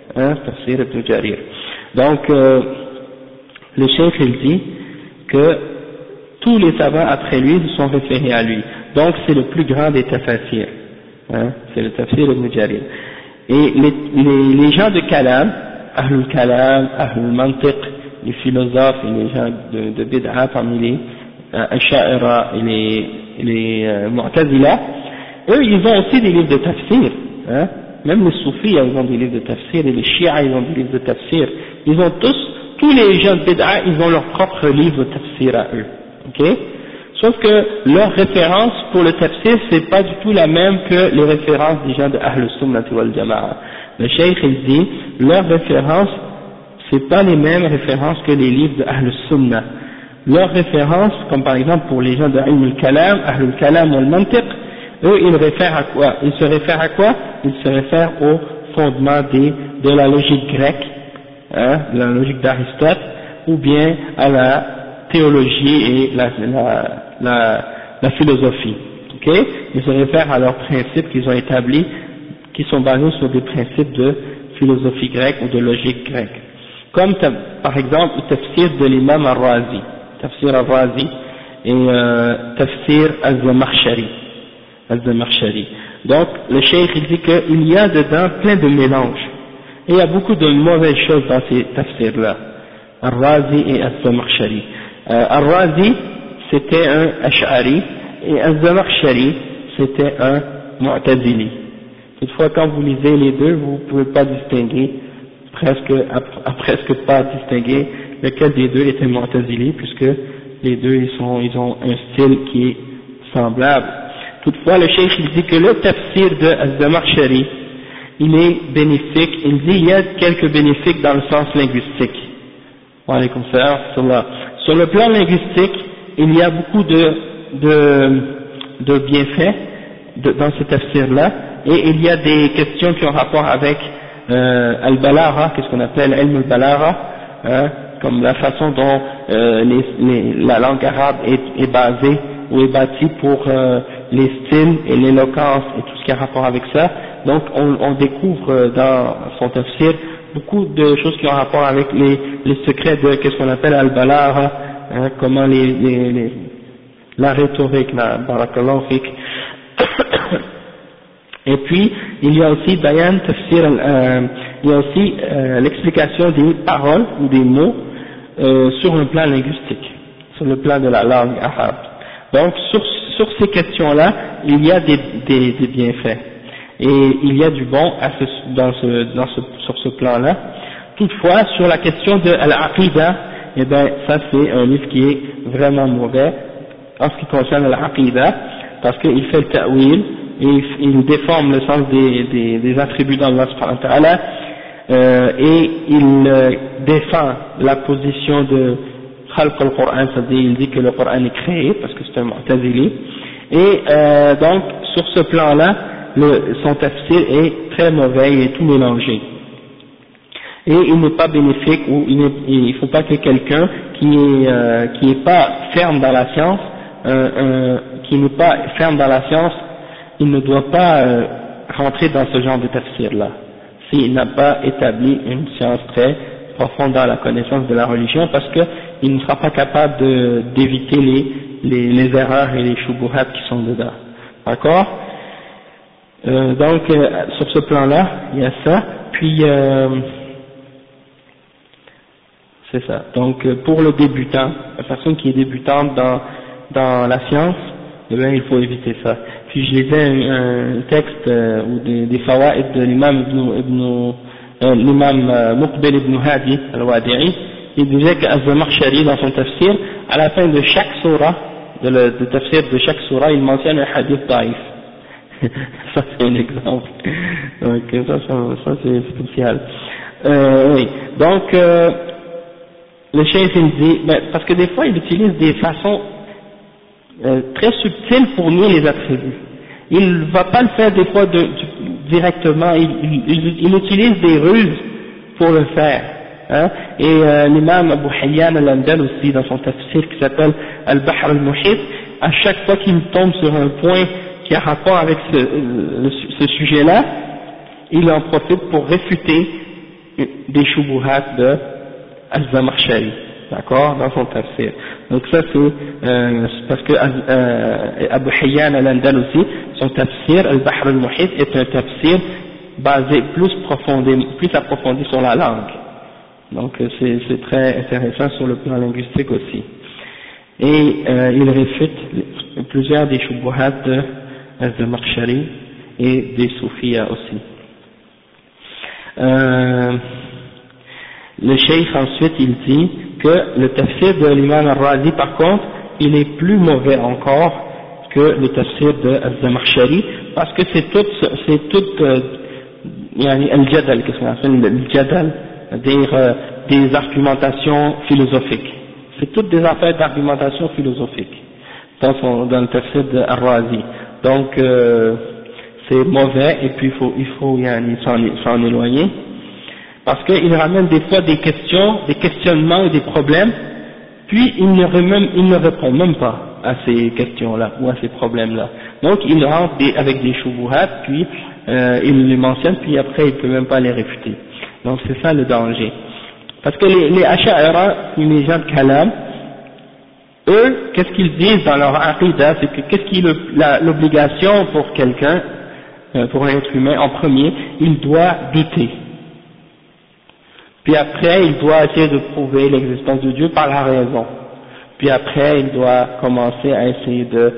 hein, Tafsir ibn Jarir. Donc, le cheikh il dit que tous les savants après lui se sont référés à lui. Donc, c'est le plus grand des tafsirs, hein, c'est le Tafsir ibn Jarir. Et les gens de Kalam, Ahlul Kalam, Ahlul Mantiq, les philosophes et les gens de Bid'a parmi les Asha'ira et les Mu'tazila, eux ils ont aussi des livres de tafsir, hein. Même les soufis ils ont des livres de tafsir et les chiites ils ont des livres de tafsir. Ils ont tous les gens de Bid'a ils ont leur propre livre de tafsir à eux, ok. Sauf que leur référence pour le tafsir c'est pas du tout la même que les références des gens de Ahlus Sunnah wal Jama'a. Le cheikh il dit leur référence c'est pas les mêmes références que les livres de Ahlus Sunnah. Leurs références, comme par exemple pour les gens de Ilm al-Kalam, Ahlul Kalam ou al-Mantiq, eux ils réfèrent à quoi? Ils se réfèrent à quoi? Ils se réfèrent au fondement de la logique grecque, hein, de la logique d'Aristote, ou bien à la théologie et la philosophie. Okay? Ils se réfèrent à leurs principes qu'ils ont établis, qui sont basés sur des principes de philosophie grecque ou de logique grecque. Comme par exemple le tafsir de l'imam al-Razi, tafsir al-Razi et tafsir al-Zamakhshari. Donc le cheikh il dit qu'il y a dedans plein de mélanges et il y a beaucoup de mauvaises choses dans ces tafsirs-là, al-Razi et al-Zamakhshari. Al-Razi c'était un Ash'ari et al-Zamakhshari c'était un Mu'tazili. Toutefois quand vous lisez les deux vous ne pouvez pas distinguer, presque pas distinguer lequel des deux était Mu'tazili, puisque les deux ils ont un style qui est semblable. Toutefois le cheikh il dit que le tafsir de al-Zamakhshari il est bénéfique, il dit il y a quelques bénéfices dans le sens linguistique. Wa alaykum salam. Sur le plan linguistique il y a beaucoup de bienfaits dans ce tafsir là, et il y a des questions qui ont rapport avec al-Balara, qu'est-ce qu'on appelle ilm al-Balara, hein, comme la façon dont la langue arabe est basée ou est bâtie pour les styles et l'éloquence et tout ce qui a rapport avec ça. Donc on découvre dans son tafsir beaucoup de choses qui ont rapport avec les secrets de qu'est-ce qu'on appelle al-Balara, hein, comment la rhétorique, la barakallahu fik. Et puis il y a aussi bayan tafsir, il y a aussi l'explication des paroles ou des mots sur un plan linguistique, sur le plan de la langue arabe. Donc sur ces questions-là, il y a des bienfaits et il y a du bon sur ce plan-là. Toutefois, sur la question de al-Aqida, eh ben ça c'est un livre qui est vraiment mauvais en ce qui concerne al-Aqida, parce qu'il fait le ta'wil et il déforme le sens des attributs d'Allah subhanahu wa ta'ala, et il défend la position de Khalq al-Qur'an, c'est-à-dire il dit que le Coran est créé parce que c'est un Mu'tazili, et donc sur ce plan-là son tafsir est très mauvais, il est tout mélangé et il n'est pas bénéfique, ou il ne faut pas que quelqu'un qui est pas ferme dans la science, il ne doit pas rentrer dans ce genre de tafsir-là, s'il n'a pas établi une science très profonde dans la connaissance de la religion, parce qu'il ne sera pas capable d'éviter les erreurs et les shubuhat qui sont dedans. D'accord? Donc, sur ce plan-là, il y a ça, puis c'est ça. Donc, pour le débutant, la personne qui est débutante dans la science, eh bien, il faut éviter ça. Puis je lisais un texte ou des fawaïd de l'imam Muqbil ibn Hadi al-Wadi'i, il disait qu'Az-Zamakhshari dans son tafsir, à la fin de chaque surah, de tafsir de chaque surah, il mentionne un hadith daïf. Ça c'est un exemple. Donc ça c'est spécial. Oui. Donc le cheikh il dit, parce que des fois il utilise des façons très subtil pour nier les attributs. Il ne va pas le faire des fois directement, il utilise des ruses pour le faire. Hein? Et l'imam Abu Hayyan al-Andalusi dans son tafsir qui s'appelle Al-Bahr al-Muhit, à chaque fois qu'il tombe sur un point qui a rapport avec ce sujet-là, il en profite pour réfuter des shubuhat de Al-Zamakhshari, d'accord, dans son tafsir. Donc ça c'est parce que Abu Hayyan al-Andalusi, son tafsir Al-Bahr al-Muhit est un tafsir basé plus approfondi sur la langue. Donc c'est très intéressant sur le plan linguistique aussi. Et il réfute plusieurs des shubuhat de Al-Zamakhshari et des soufiyas aussi. Le cheikh ensuite il dit que le tafsir de l'imam al-Razi par contre il est plus mauvais encore que le tafsir de Al-Zamakhshari parce que c'est tout al-jadal, qu'est-ce qu'on appelle le jadal, c'est-à-dire des argumentations philosophiques, c'est toutes des affaires d'argumentation philosophique dans le tafsir de Al-Razi, donc c'est mauvais et puis il faut s'en éloigner parce qu'il ramène des fois des questionnements et des problèmes, puis il ne répond même pas à ces questions-là ou à ces problèmes-là. Donc il rentre avec des shubuhat, puis il les mentionne, puis après il ne peut même pas les réfuter. Donc c'est ça le danger. Parce que les Asha'ira, les gens de Kalam, eux, qu'est-ce qu'ils disent dans leur aqidah, c'est que qu'est-ce qui est l'obligation pour quelqu'un, pour un être humain, en premier, il doit douter. Puis après, il doit essayer de prouver l'existence de Dieu par la raison. Puis après, il doit commencer à essayer de,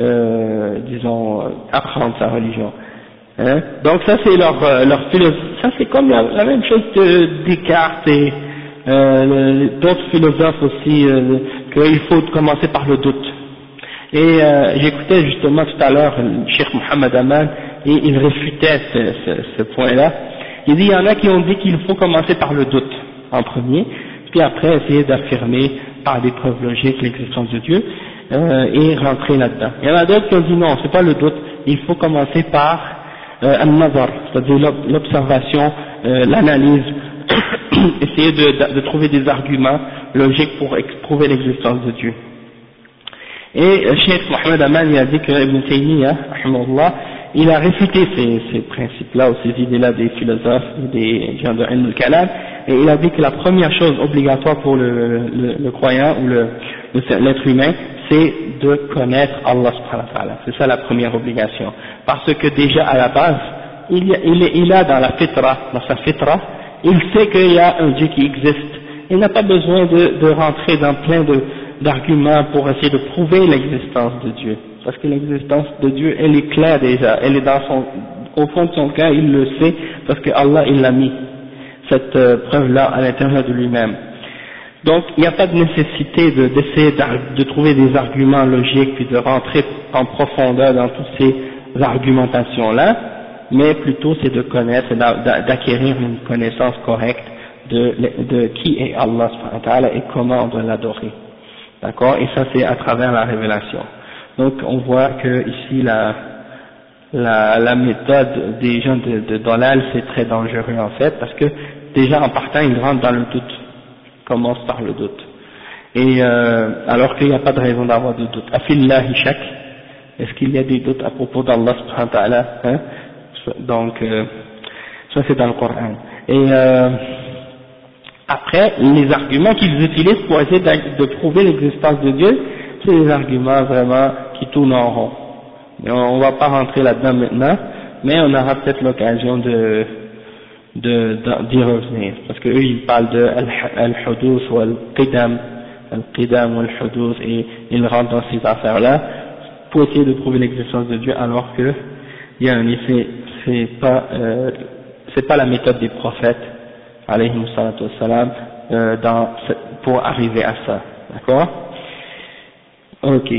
apprendre sa religion. Hein? Donc ça, c'est leur philosophie. Ça, c'est comme la même chose que Descartes et d'autres philosophes aussi, qu'il faut commencer par le doute. Et j'écoutais justement tout à l'heure le Cheikh Mohammed Aman, et il réfutait ce point-là. Il dit, il y en a qui ont dit qu'il faut commencer par le doute en premier, puis après essayer d'affirmer par des preuves logiques l'existence de Dieu et rentrer là-dedans. Il y en a d'autres qui ont dit non, c'est pas le doute, il faut commencer par al-nazar, c'est-à-dire l'observation, l'analyse, essayer de trouver des arguments logiques pour prouver l'existence de Dieu. Et Cheikh Mohammed Aman il a dit que Ibn Taymiyyah, rahimahullah, il a réfuté ces principes-là ou ces idées-là des philosophes et des gens de Ilm al-Kalam, et il a dit que la première chose obligatoire pour le croyant ou l'être humain, c'est de connaître Allah subhanahu wa ta'ala. C'est ça la première obligation. Parce que déjà à la base, il a dans sa fitra, il sait qu'il y a un Dieu qui existe. Il n'a pas besoin de rentrer dans plein d'arguments pour essayer de prouver l'existence de Dieu. Parce que l'existence de Dieu, elle est claire déjà, elle est au fond de son cœur, il le sait, parce que Allah, il l'a mis, cette preuve-là à l'intérieur de lui-même. Donc, il n'y a pas de nécessité d'essayer de trouver des arguments logiques, puis de rentrer en profondeur dans toutes ces argumentations-là, mais plutôt c'est de connaître, d'acquérir une connaissance correcte de qui est Allah subhanahu wa ta'ala et comment on doit l'adorer. D'accord? Et ça, c'est à travers la révélation. Donc on voit que ici la méthode des gens de Dalal, c'est très dangereux en fait, parce que déjà en partant ils rentrent dans le doute, commencent par le doute, et alors qu'il n'y a pas de raison d'avoir de doute. Afillahi shak, est-ce qu'il y a des doutes à propos d'Allah subhanahu wa ta'ala, hein? Donc ça c'est dans le Coran. Et après les arguments qu'ils utilisent pour essayer de prouver l'existence de Dieu, c'est des arguments vraiment qui tournent en rond. On va pas rentrer là-dedans maintenant, mais on aura peut-être l'occasion d'y revenir. Parce que eux, ils parlent de al-hudus ou al-qidam ou al-hudus, et ils rentrent dans ces affaires-là pour essayer de prouver l'existence de Dieu, alors que, c'est pas la méthode des prophètes, alayhim salatu wassalam, pour arriver à ça. D'accord? Ok.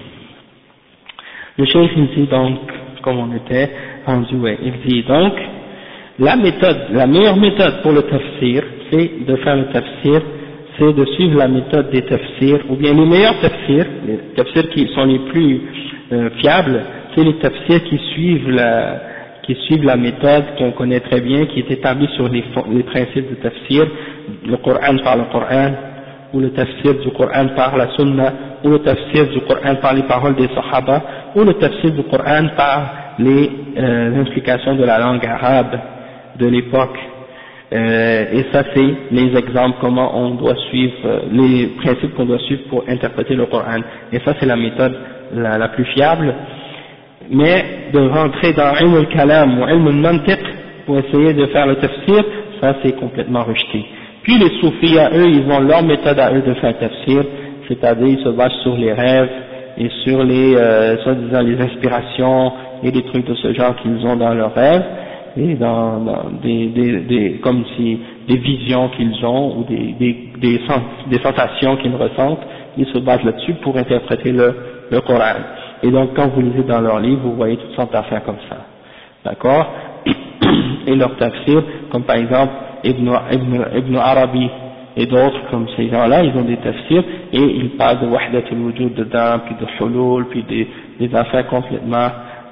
Le cheikh il dit donc, comme on était rendu, il dit donc, la meilleure méthode pour le tafsir, c'est de faire le tafsir, c'est de suivre la méthode des tafsirs, ou bien les meilleurs tafsirs, les tafsirs qui sont les plus fiables, c'est les tafsirs qui suivent la méthode qu'on connaît très bien, qui est établie sur les principes de tafsir, le Coran par le Coran, ou le tafsir du Coran par la Sunna, ou le tafsir du Coran par les paroles des Sahaba, ou le tafsir du Coran par les implications de la langue arabe de l'époque, Et ça c'est les exemples comment on doit suivre, les principes qu'on doit suivre pour interpréter le Coran. Et ça c'est la méthode la plus fiable. Mais de rentrer dans ilm al-kalam ou ilm al-mantiq pour essayer de faire le tafsir, ça c'est complètement rejeté. Puis les soufis à eux, ils ont leur méthode à eux de faire tafsir, c'est-à-dire ils se basent sur les rêves et sur les, soi-disant les inspirations et des trucs de ce genre qu'ils ont dans leurs rêves, et dans comme si des visions qu'ils ont ou des sensations qu'ils ressentent, ils se basent là-dessus pour interpréter le Coran. Et donc quand vous lisez dans leurs livres, vous voyez toutes sortes d'affaires comme ça, d'accord? Et leur tafsir, comme par exemple Ibn Arabi et d'autres comme ces gens-là, ils ont des tafsirs et ils parlent de Wahdat al-Wujud dedans, puis de Hulul, puis des affaires complètement,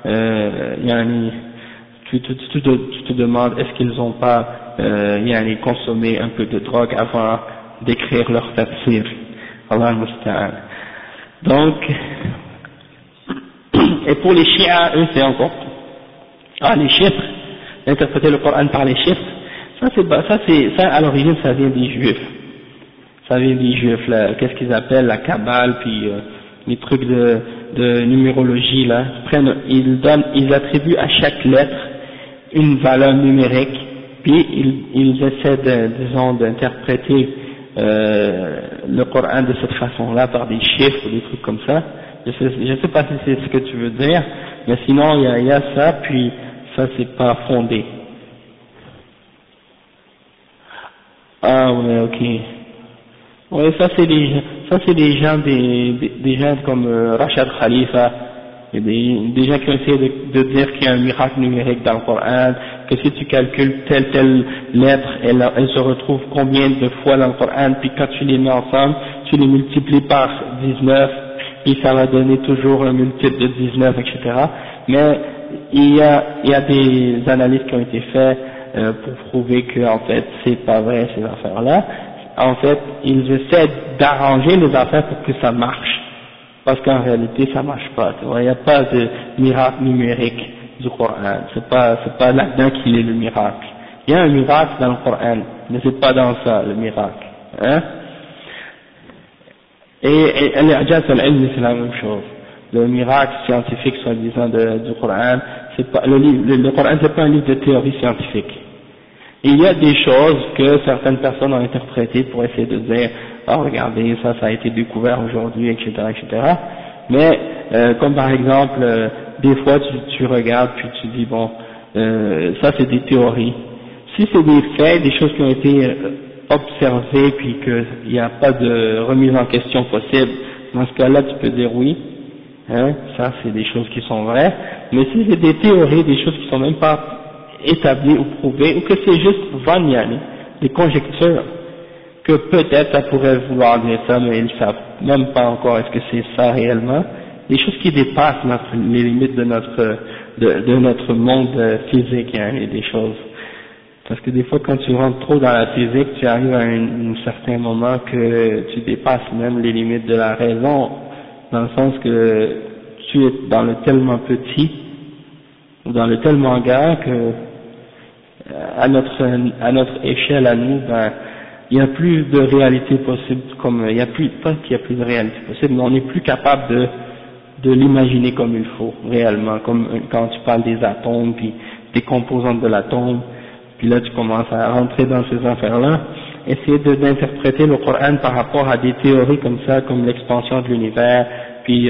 tu te demandes est-ce qu'ils n'ont pas consommé un peu de drogue avant d'écrire leur tafsir. Allah al-Musta'an. Donc, et pour les chiites, eux c'est encore, les chiffres, interpréter le Coran par les chiffres, ça à l'origine ça vient des juifs. Ça vient des juifs, là, qu'est-ce qu'ils appellent la Kabbale, puis les trucs de numérologie là, ils attribuent à chaque lettre une valeur numérique, puis ils essaient d'interpréter le Coran de cette façon-là par des chiffres ou des trucs comme ça. Je sais pas si c'est ce que tu veux dire, mais sinon il y a ça, puis ça c'est pas fondé. Ah ouais, ok. Ouais, ça c'est des gens des gens comme Rachad Khalifa, et des gens qui ont essayé de dire qu'il y a un miracle numérique dans le Coran, que si tu calcules telle lettre, elle se retrouve combien de fois dans le Coran, puis quand tu les mets ensemble, tu les multiplies par 19, puis ça va donner toujours un multiple de 19, etc. Mais il y a des analyses qui ont été faites pour prouver que en fait c'est pas vrai ces affaires-là. En fait, ils essaient d'arranger les affaires pour que ça marche, parce qu'en réalité ça marche pas. Il n'y a pas de miracle numérique du Coran. C'est pas là-dedans qu'il est le miracle. Il y a un miracle dans le Coran, mais c'est pas dans ça le miracle. Hein? Et l'Ijaz al-Ilm c'est la même chose. Le miracle scientifique soi-disant du Coran, c'est pas le Coran c'est pas un livre de théorie scientifique. Il y a des choses que certaines personnes ont interprétées pour essayer de dire regardez ça a été découvert aujourd'hui, etc., etc. Mais comme par exemple des fois tu regardes puis tu dis bon ça c'est des théories. Si c'est des faits, des choses qui ont été observées puis qu'il n'y a pas de remise en question possible, dans ce cas-là tu peux dire oui, hein, ça c'est des choses qui sont vraies. Mais si c'est des théories, des choses qui sont même pas établi ou prouvé, ou que c'est juste vaniani, des conjectures, que peut-être ça pourrait vouloir dire ça, mais ils ne savent même pas encore est-ce que c'est ça réellement, des choses qui dépassent les limites de notre monde physique, hein, et des choses. Parce que des fois quand tu rentres trop dans la physique, tu arrives à un certain moment que tu dépasses même les limites de la raison, dans le sens que tu es dans le tellement petit, ou dans le tellement grand que à notre échelle à nous, il n'y a plus de réalité possible, comme il y a plus, pas qu'il y a plus de réalité possible, mais on n'est plus capable de l'imaginer comme il faut, réellement, comme quand tu parles des atomes, puis des composantes de l'atome, puis là tu commences à rentrer dans ces affaires-là, essayer d'interpréter le Coran par rapport à des théories comme ça, comme l'expansion de l'univers, puis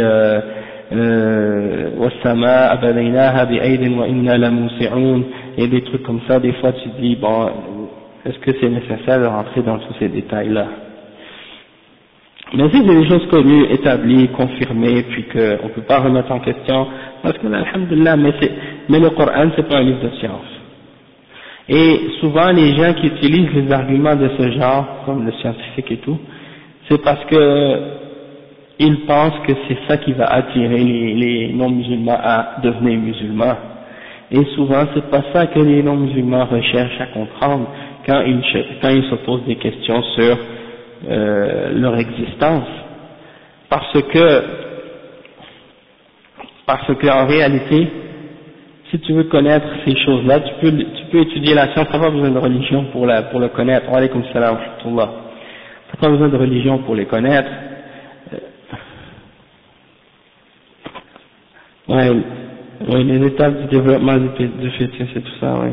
والسماء بنيناها بأيد وإنا لموسعون, et des trucs comme ça. Des fois tu te dis bon, est-ce que c'est nécessaire de rentrer dans tous ces détails là? Mais si c'est des choses connues, établies, confirmées, puis qu'on ne peut pas remettre en question, parce que alhamdulillah, mais le Coran c'est pas un livre de science. Et souvent les gens qui utilisent les arguments de ce genre, comme le scientifique et tout, c'est parce que ils pensent que c'est ça qui va attirer les non-musulmans à devenir musulmans. Et souvent, c'est pas ça que les non-musulmans recherchent à comprendre quand ils se posent des questions sur leur existence. Parce que en réalité, Si tu veux connaître ces choses-là, tu peux étudier la science, t'as pas besoin de religion pour le connaître. Wa alaykoum salam wa rahmatullah. T'as pas besoin de religion pour les connaître. Ouais, les étapes du développement du fœtus et tout ça, ouais.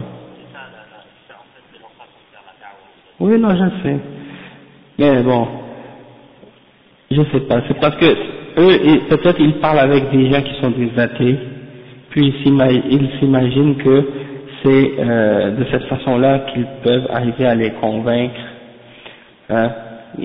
Oui, non, je sais. Mais bon, je sais pas. C'est parce que eux, peut-être ils parlent avec des gens qui sont des athées, puis ils s'imaginent que c'est de cette façon-là qu'ils peuvent arriver à les convaincre. Hein. Il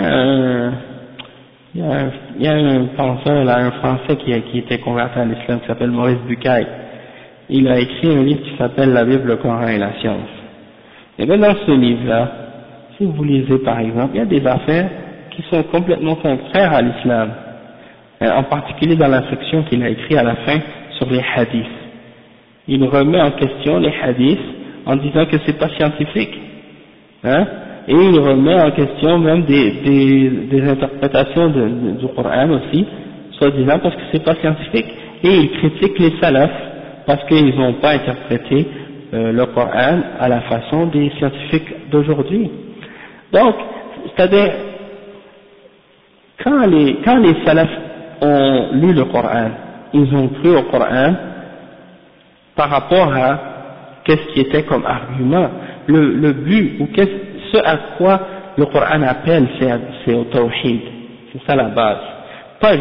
y a un penseur, là, un Français qui était converti à l'islam qui s'appelle Maurice Bucaille. Il a écrit un livre qui s'appelle La Bible, le Coran et la science. Et bien dans ce livre-là, si vous lisez par exemple, il y a des affaires qui sont complètement contraires à l'islam, en particulier dans la section qu'il a écrite à la fin sur les hadiths. Il remet en question les hadiths en disant que c'est pas scientifique, hein, et il remet en question même des interprétations du Coran aussi, soi-disant parce que c'est pas scientifique, et il critique les salafs parce qu'ils n'ont pas interprété le Coran à la façon des scientifiques d'aujourd'hui. Donc, c'est-à-dire, quand les salafs ont lu le Coran, ils ont cru au Coran par rapport à qu'est-ce qui était comme argument, le but, ou ce à quoi le Coran appelle, c'est au tawhid, c'est ça la base. Pas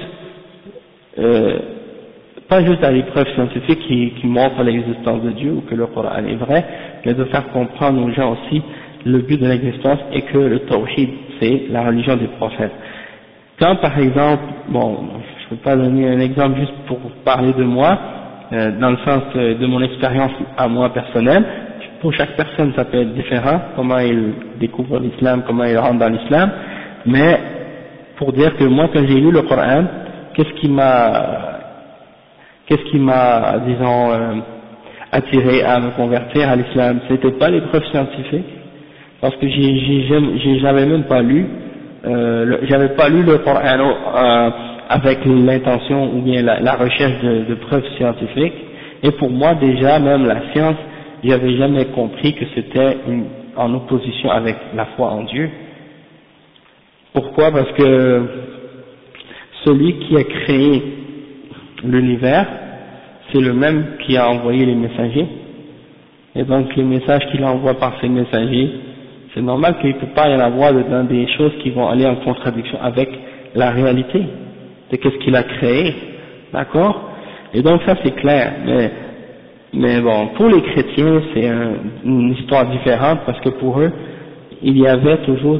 juste à l'épreuve scientifique qui montre l'existence de Dieu ou que le Coran est vrai, mais de faire comprendre aux gens aussi le but de l'existence et que le tawhid, c'est la religion des prophètes. Quand par exemple, bon, je ne peux pas donner un exemple juste pour parler de moi, dans le sens de mon expérience à moi personnelle, pour chaque personne ça peut être différent, comment il découvre l'islam, comment il rentre dans l'islam, mais pour dire que moi quand j'ai lu le Coran, qu'est-ce qui m'a, disons, attiré à me convertir à l'islam, c'était pas les preuves scientifiques, parce que j'avais même pas lu, j'avais pas lu le Coran avec l'intention ou bien la recherche de preuves scientifiques, et pour moi déjà même la science, j'avais jamais compris que c'était en opposition avec la foi en Dieu. Pourquoi? Parce que celui qui a créé l'univers, c'est le même qui a envoyé les messagers, et donc les messages qu'il envoie par ces messagers, c'est normal qu'il ne peut pas y en avoir dedans des choses qui vont aller en contradiction avec la réalité de qu'est-ce qu'il a créé, d'accord? Et donc ça c'est clair, mais bon, pour les chrétiens c'est une histoire différente parce que pour eux, il y avait toujours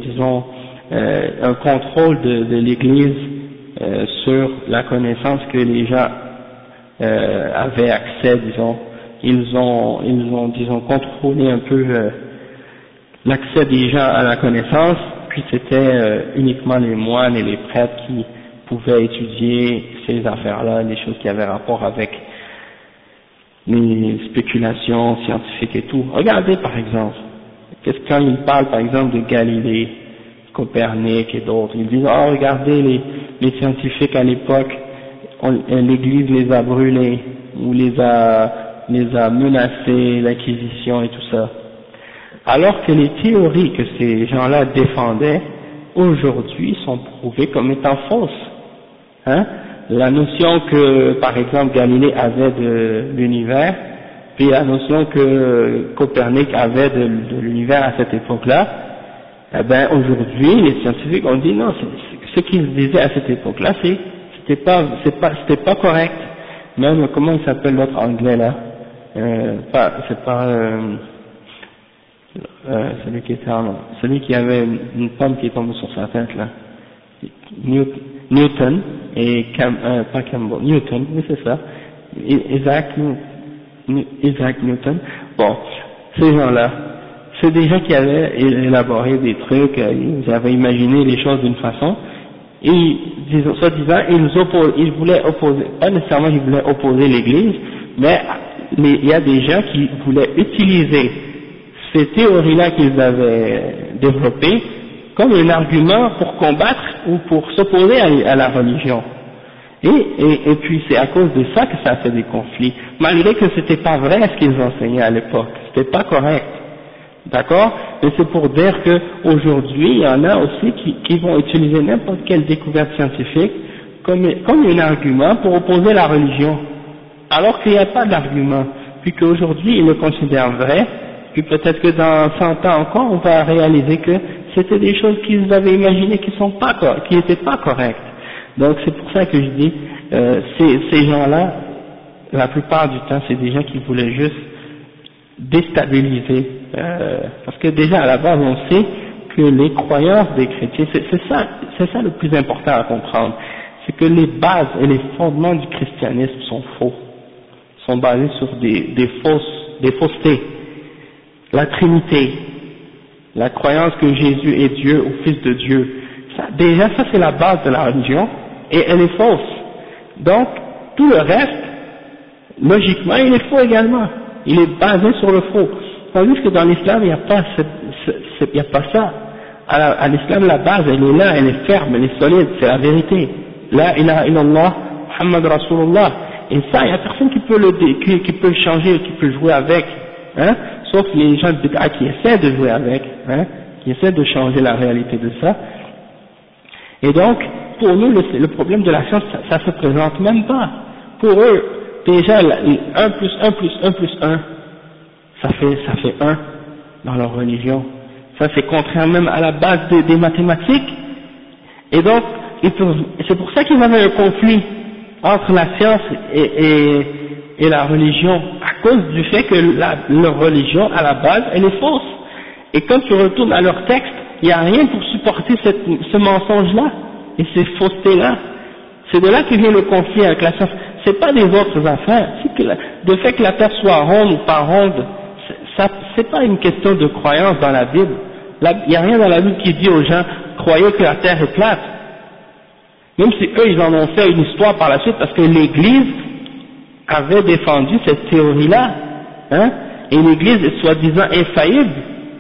un contrôle de l'Église sur la connaissance que les gens avaient accès, disons. Ils ont disons contrôlé un peu l'accès des gens à la connaissance, puis c'était uniquement les moines et les prêtres qui pouvaient étudier ces affaires-là, les choses qui avaient rapport avec les spéculations scientifiques et tout. Regardez par exemple, quand ils parlent par exemple de Galilée, Copernic et d'autres, ils disent oh regardez les scientifiques à l'époque, l'Église les a brûlés ou les a menacés, l'Inquisition et tout ça. Alors que les théories que ces gens-là défendaient aujourd'hui sont prouvées comme étant fausses. Hein? La notion que, par exemple, Galilée avait de l'univers, puis la notion que Copernic avait de l'univers à cette époque-là, eh ben aujourd'hui, les scientifiques ont dit non, ce qu'ils disaient à cette époque-là, c'était pas correct. Même, comment il s'appelle l'autre anglais là? Celui qui avait une pomme qui est tombée sur sa tête là, Newton et pas Campbell, Newton, oui c'est ça, Isaac Newton. Bon, ces gens-là, c'est des gens qui avaient élaboré des trucs, ils avaient imaginé les choses d'une façon, et soi-disant ils voulaient opposer, pas nécessairement ils voulaient opposer l'Église, mais il y a des gens qui voulaient utiliser ces théories-là qu'ils avaient développées comme un argument pour combattre ou pour s'opposer à la religion. Et puis c'est à cause de ça que ça a fait des conflits, malgré que c'était pas vrai ce qu'ils enseignaient à l'époque, c'était pas correct, d'accord? Mais c'est pour dire que aujourd'hui il y en a aussi qui vont utiliser n'importe quelle découverte scientifique comme un argument pour opposer la religion, alors qu'il n'y a pas d'argument, puis qu'aujourd'hui ils le considèrent vrai, puis peut-être que dans 100 ans encore on va réaliser que c'était des choses qu'ils avaient imaginées qui n'étaient pas correctes. Donc c'est pour ça que je dis, ces gens-là, la plupart du temps, c'est des gens qui voulaient juste déstabiliser, parce que déjà à la base on sait que les croyances des chrétiens, c'est ça le plus important à comprendre, c'est que les bases et les fondements du christianisme sont faux, sont basés sur des faussetés. La Trinité, la croyance que Jésus est Dieu ou Fils de Dieu, déjà ça c'est la base de la religion, et elle est fausse. Donc, tout le reste, logiquement, il est faux également. Il est basé sur le faux. Tandis que dans l'islam, il n'y a pas ça. À l'islam, la base, elle est là, elle est ferme, elle est solide, c'est la vérité. La ilaha illallah, Muhammad Rasulullah. Et ça, il n'y a personne qui peut le changer, qui peut jouer avec, hein, sauf les gens de bid'a qui essaient de jouer avec, hein, qui essaient de changer la réalité de ça. Et donc, pour nous, le problème de la science, ça se présente même pas. Pour eux, déjà, 1 plus 1 plus 1 plus 1, ça fait 1 dans leur religion. Ça, c'est contraire même à la base des mathématiques. Et donc, c'est pour ça qu'ils avaient un conflit entre la science et la religion, à cause du fait que leur religion, à la base, elle est fausse. Et quand tu retournes à leur texte, il n'y a rien pour supporter ce mensonge-là et ces faussetés-là. C'est de là que vient le conflit avec la science. C'est pas des autres affaires. C'est que le fait que la terre soit ronde ou pas ronde, c'est pas une question de croyance dans la Bible. Il n'y a rien dans la Bible qui dit aux gens croyez que la terre est plate. Même si eux ils en ont fait une histoire par la suite parce que l'Église avait défendu cette théorie-là, hein, et l'Église est soi-disant infaillible.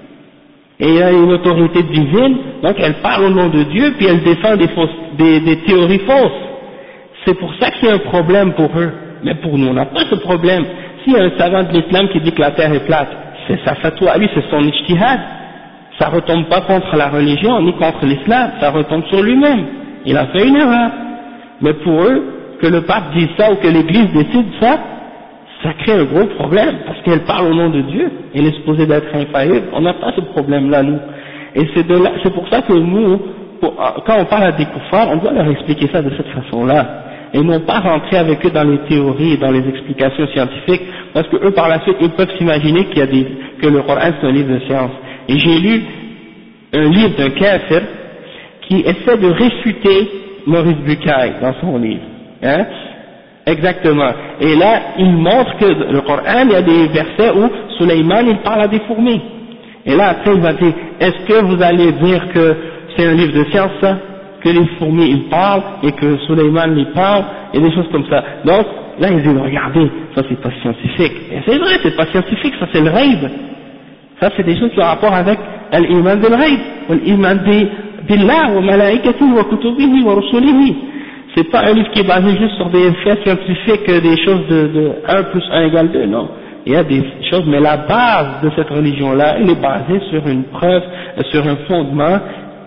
Et il y a une autorité divine, donc elle parle au nom de Dieu, puis elle défend des théories fausses. C'est pour ça qu'il y a un problème pour eux. Mais pour nous, on n'a pas ce problème. S'il y a un savant de l'islam qui dit que la terre est plate, c'est sa fatwa à lui, c'est son ijtihad. Ça retombe pas contre la religion, ni contre l'islam, ça retombe sur lui-même. Il a fait une erreur. Mais pour eux, que le pape dise ça ou que l'église décide ça, ça crée un gros problème, parce qu'elle parle au nom de Dieu, elle est supposée d'être infaillible, on n'a pas ce problème-là, nous. Et c'est pour ça que nous, quand on parle à des kuffars, on doit leur expliquer ça de cette façon-là, et non pas rentrer avec eux dans les théories et dans les explications scientifiques, parce que eux, par la suite, ils peuvent s'imaginer que le Coran c'est un livre de science. Et j'ai lu un livre d'un kafir qui essaie de réfuter Maurice Bucaille dans son livre, hein. Exactement. Et là, il montre que le Coran, il y a des versets où Sulayman, il parle à des fourmis. Et là, après, il va dire, est-ce que vous allez dire que c'est un livre de science, ça? Que les fourmis, ils parlent, et que Sulayman, il parle, et des choses comme ça. Donc, là, ils disent, regardez, ça c'est pas scientifique. Et c'est vrai, c'est pas scientifique, ça c'est le rêve. Ça, c'est des choses qui ont rapport avec l'iman bil rêve, l'iman billah, wa malaikatihi, wa kutubihi, wa rusulihi. C'est pas un livre qui est basé juste sur des faits scientifiques, des choses de 1 plus 1 égale 2, non. Il y a des choses, mais la base de cette religion-là, elle est basée sur une preuve, sur un fondement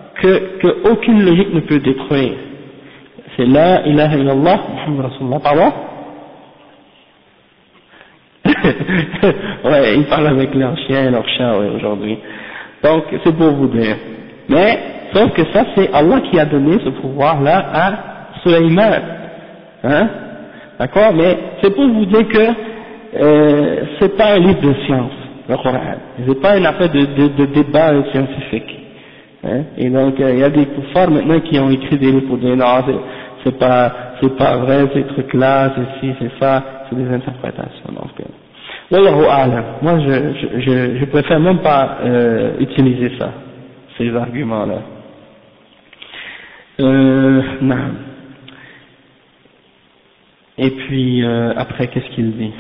que aucune logique ne peut détruire. C'est la ilaha illallah, Muhammad Rasulullah, pardon? Ouais, ils parlent avec leurs chiens et leurs chats, ouais, aujourd'hui. Donc, c'est pour vous dire. Mais, sauf que ça, c'est Allah qui a donné ce pouvoir-là à Sulayman, hein, d'accord, mais c'est pour vous dire que c'est pas un livre de science, le Coran, c'est pas une affaire de débat scientifique, hein, et donc il y a des kuffars maintenant qui ont écrit des livres pour dire non, c'est pas vrai ces trucs-là, c'est ci, c'est ça, c'est des interprétations, donc wallahu a'lam. Moi je préfère même pas utiliser ça, ces arguments-là. Non. Et puis après, qu'est-ce qu'il dit?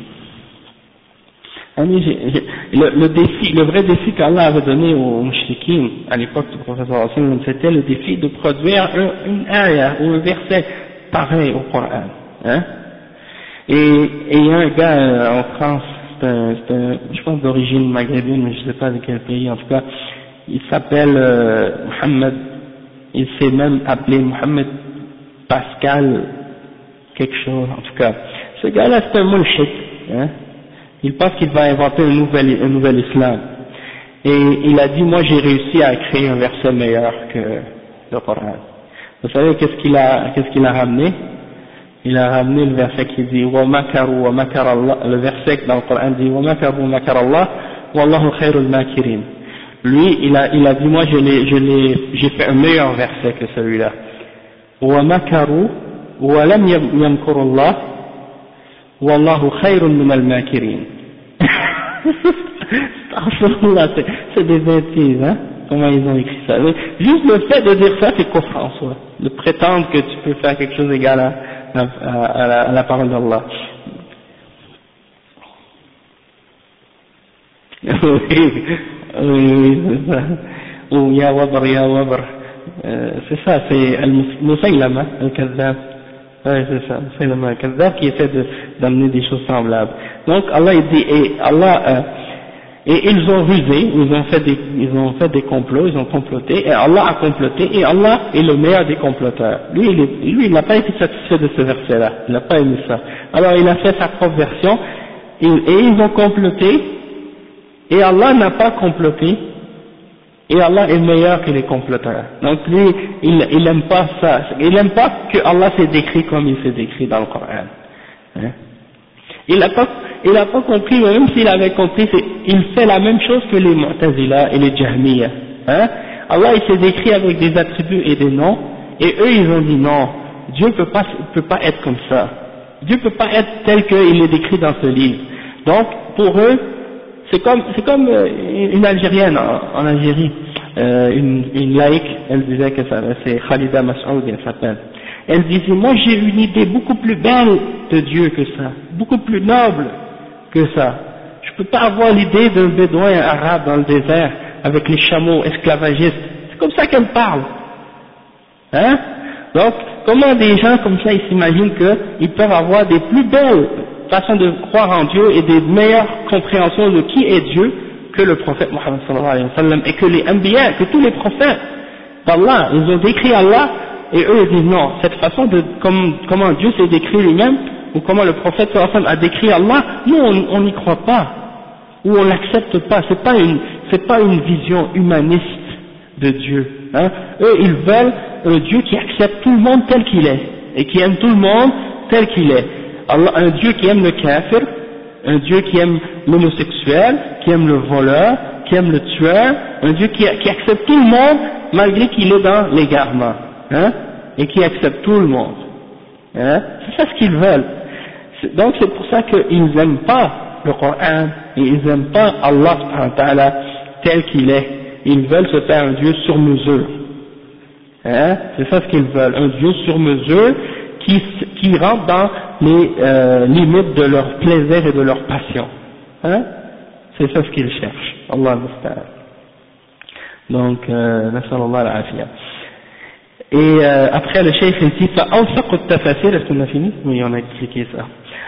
Le vrai défi qu'Allah avait donné aux mushrikin à l'époque du prophète sallallahu alayhi wa sallam, c'était le défi de produire une ayah ou un verset pareil au Coran, hein. Et il y a un gars en France, je pense d'origine maghrébine, mais je ne sais pas de quel pays, en tout cas, il s'appelle Mohamed, il s'est même appelé Mohamed Pascal quelque chose, en tout cas. Ce gars-là, c'est un mulhid, hein. Il pense qu'il va inventer un nouvel islam. Et il a dit, moi j'ai réussi à créer un verset meilleur que le Coran. Vous savez qu'est-ce qu'il a ramené? Il a ramené le verset qui dit wa makaru wa makar Allah, le verset dans le Coran dit wa makaru wa makar Allah wallahu khairul makirin. Lui il a dit, moi j'ai fait un meilleur verset que celui-là. Wa makaru wa lam yamkur Allah wallahu khairun minal makirin. C'est des bêtises, hein? Comment ils ont écrit ça? Juste le fait de dire ça, c'est kufr en soi. De prétendre que tu peux faire quelque chose d'égal à la parole d'Allah. Oui, c'est ça. Ou ya wabr. C'est ça, c'est Musaylama, al-Kazzab. Ouais, c'est ça, Musaylama al-Kazzab qui essaie d'amener des choses semblables. Donc Allah il dit, et ils ont rusé, ils ont fait des complots, ils ont comploté, et Allah a comploté, et Allah est le meilleur des comploteurs. Lui, il n'a pas été satisfait de ce verset-là, il n'a pas aimé ça. Alors il a fait sa propre version, et ils ont comploté, et Allah n'a pas comploté, et Allah est meilleur que les comploteurs. Donc lui, il aime pas ça, il aime pas que Allah s'est décrit comme il s'est décrit dans le Coran. Hein? Il n'a pas compris, mais même s'il avait compris, il fait la même chose que les Mu'tazila et les Jahmiya. Hein? Allah il s'est décrit avec des attributs et des noms, et eux ils ont dit non, Dieu peut pas être comme ça. Dieu peut pas être tel qu'il est décrit dans ce livre. Donc pour eux, c'est comme une Algérienne en Algérie, une laïque, elle disait que c'est Khalida Mas'oud, elle s'appelle. Elle disait, moi j'ai une idée beaucoup plus belle de Dieu que ça, beaucoup plus noble que ça. Je peux pas avoir l'idée d'un bédouin arabe dans le désert avec les chameaux esclavagistes. C'est comme ça qu'elle parle. Hein? Donc, comment des gens comme ça, ils s'imaginent qu'ils peuvent avoir des plus belles façons de croire en Dieu et des meilleures compréhensions de qui est Dieu que le prophète Mohammed sallallahu alayhi wa sallam et que les Anbiya, que tous les prophètes d'Allah, ils ont décrit Allah. Et eux ils disent non, cette façon de comment Dieu s'est décrit lui-même, ou comment le prophète sallallahu alayhi wa sallam a décrit Allah, nous on n'y croit pas, ou on l'accepte pas, c'est pas une vision humaniste de Dieu. Hein. Eux ils veulent un Dieu qui accepte tout le monde tel qu'il est, et qui aime tout le monde tel qu'il est. Allah, un Dieu qui aime le kafir, un Dieu qui aime l'homosexuel, qui aime le voleur, qui aime le tueur, un Dieu qui accepte tout le monde malgré qu'il est dans l'égarement. Hein, et qui accepte tout le monde. Hein, c'est ça ce qu'ils veulent. Donc c'est pour ça qu'ils n'aiment pas le Coran et ils n'aiment pas Allah subhanahu wa ta'ala tel qu'il est. Ils veulent se faire un Dieu sur mesure. Hein, c'est ça ce qu'ils veulent, un Dieu sur mesure qui rentre dans les limites de leur plaisir et de leur passion. Hein, c'est ça ce qu'ils cherchent. Allah musta'an. Donc, nasallallahu al-afiyah. Et après le cheikh il dit فأوثق التفاسير, est-ce qu'on a fini? Oui, on a expliqué ça.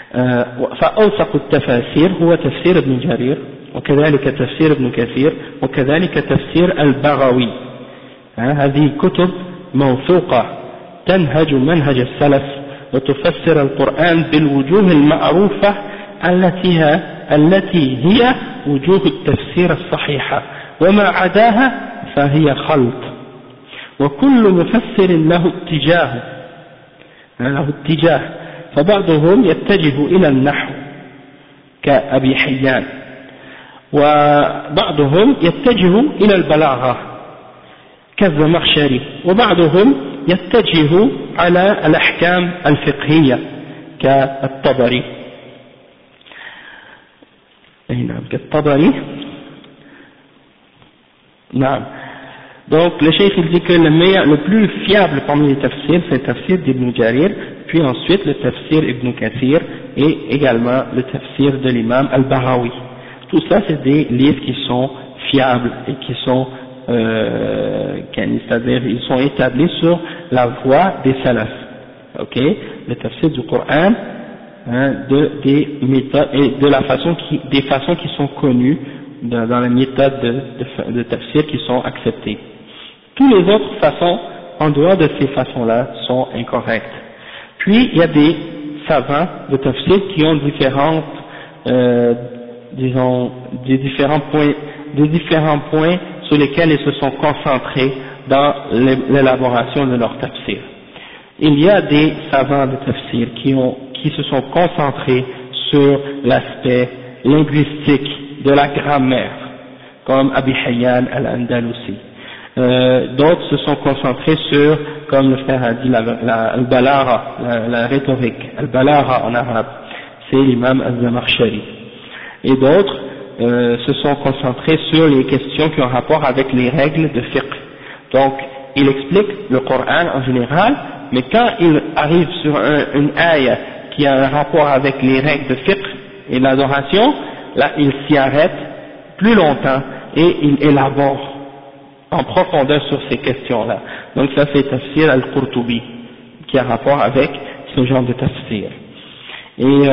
فأوثق التفاسير هو تفسير ابن جرير وكذلك تفسير ابن كثير وكذلك تفسير البغوي. هذه كتب موثوقة تنهج منهج السلف وتفسر القرآن بالوجوه المعروفة التي هي وجوه التفسير الصحيحة وما عداها فهي خلط. وكل مفسر له اتجاه فبعضهم يتجه إلى النحو كأبي حيان وبعضهم يتجه إلى البلاغة كالزمخشري وبعضهم يتجه على الأحكام الفقهية كالطبري. نعم كالطبري. نعم. Donc le cheikh il dit que le plus fiable parmi les tafsirs c'est le tafsir d'Ibn Jarir, puis ensuite le tafsir Ibn Kathir et également le tafsir de l'imam Al-Baghawi. Tout ça c'est des livres qui sont fiables et qui sont c'est-à-dire ils sont établis sur la voie des salafs. ok, le tafsir du Coran, hein, des méthodes et de la façon des façons qui sont connues dans les méthodes de tafsir qui sont acceptées. Toutes les autres façons, en dehors de ces façons-là, sont incorrectes. Puis il y a des savants de tafsir qui ont différentes, disons, des différents points sur lesquels ils se sont concentrés dans l'élaboration de leur tafsir. Il y a des savants de tafsir qui se sont concentrés sur l'aspect linguistique de la grammaire, comme Abi Hayyan al-Andalusi. D'autres se sont concentrés sur, comme le frère a dit, al-Balara, la rhétorique, al-Balara en arabe, c'est l'imam al-Zamakhshari. Et d'autres se sont concentrés sur les questions qui ont rapport avec les règles de fiqh. Donc, il explique le Coran en général, mais quand il arrive sur une ayah qui a un rapport avec les règles de fiqh et l'adoration, là il s'y arrête plus longtemps et il élabore en profondeur sur ces questions-là. Donc ça c'est tafsir al-Qurtubi, qui a rapport avec ce genre de tafsir. Et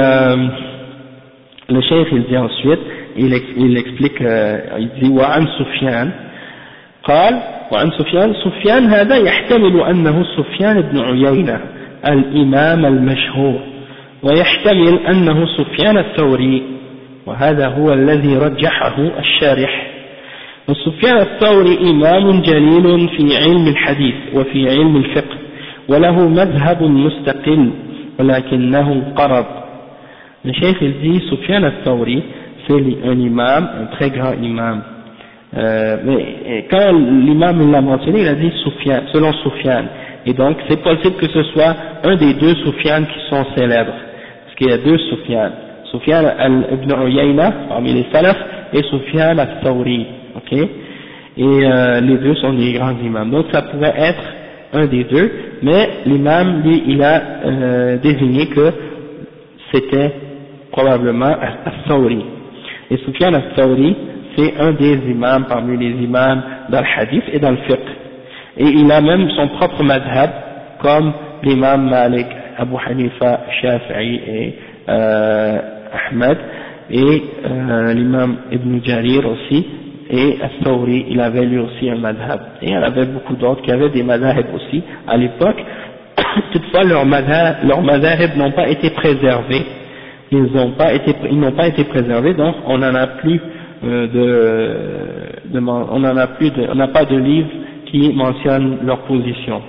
le cheikh il dit ensuite, il explique, il dit وعن سفيان قال وعن سفيان هذا يحتمل أنه سفيان بن عيينة الإمام المشهور ويحتمل أنه سفيان الثوري وهذا هو الذي رجحه الشارح. وسفيان الثوري إمام جليل في علم الحديث وفي علم الفقه وله مذهب مستقل ولكنه انقرض. Le cheikh il dit Sufyan al-Thawri c'est un imam, un très grand imam, mais quand l'imam l'a mentionné il a dit Sufyan, selon Sufyan, et donc c'est possible que ce soit un des deux Sufyan qui sont célèbres, parce qu'il y a deux Sufyan, Sufyan ibn Uyayna parmi les salafs et Sufyan al-Thawri, ok, et les deux sont des grands imams, donc ça pourrait être un des deux, mais l'imam lui il a désigné que c'était probablement al-Thawri. Et Sufyan al-Thawri, c'est un des imams parmi les imams dans le hadith et dans le fiqh. Et il a même son propre madhab, comme l'imam Malik, Abu Hanifa, Shafi'i et Ahmed, et l'imam Ibn Jarir aussi, et al-Thawri, il avait lui aussi un madhab. Et il y en avait beaucoup d'autres qui avaient des madhab aussi à l'époque. Toutefois, leurs madhab n'ont pas été préservés. Ils n'ont pas été préservés, donc on n'en a plus on n'a pas de livre qui mentionne leur position.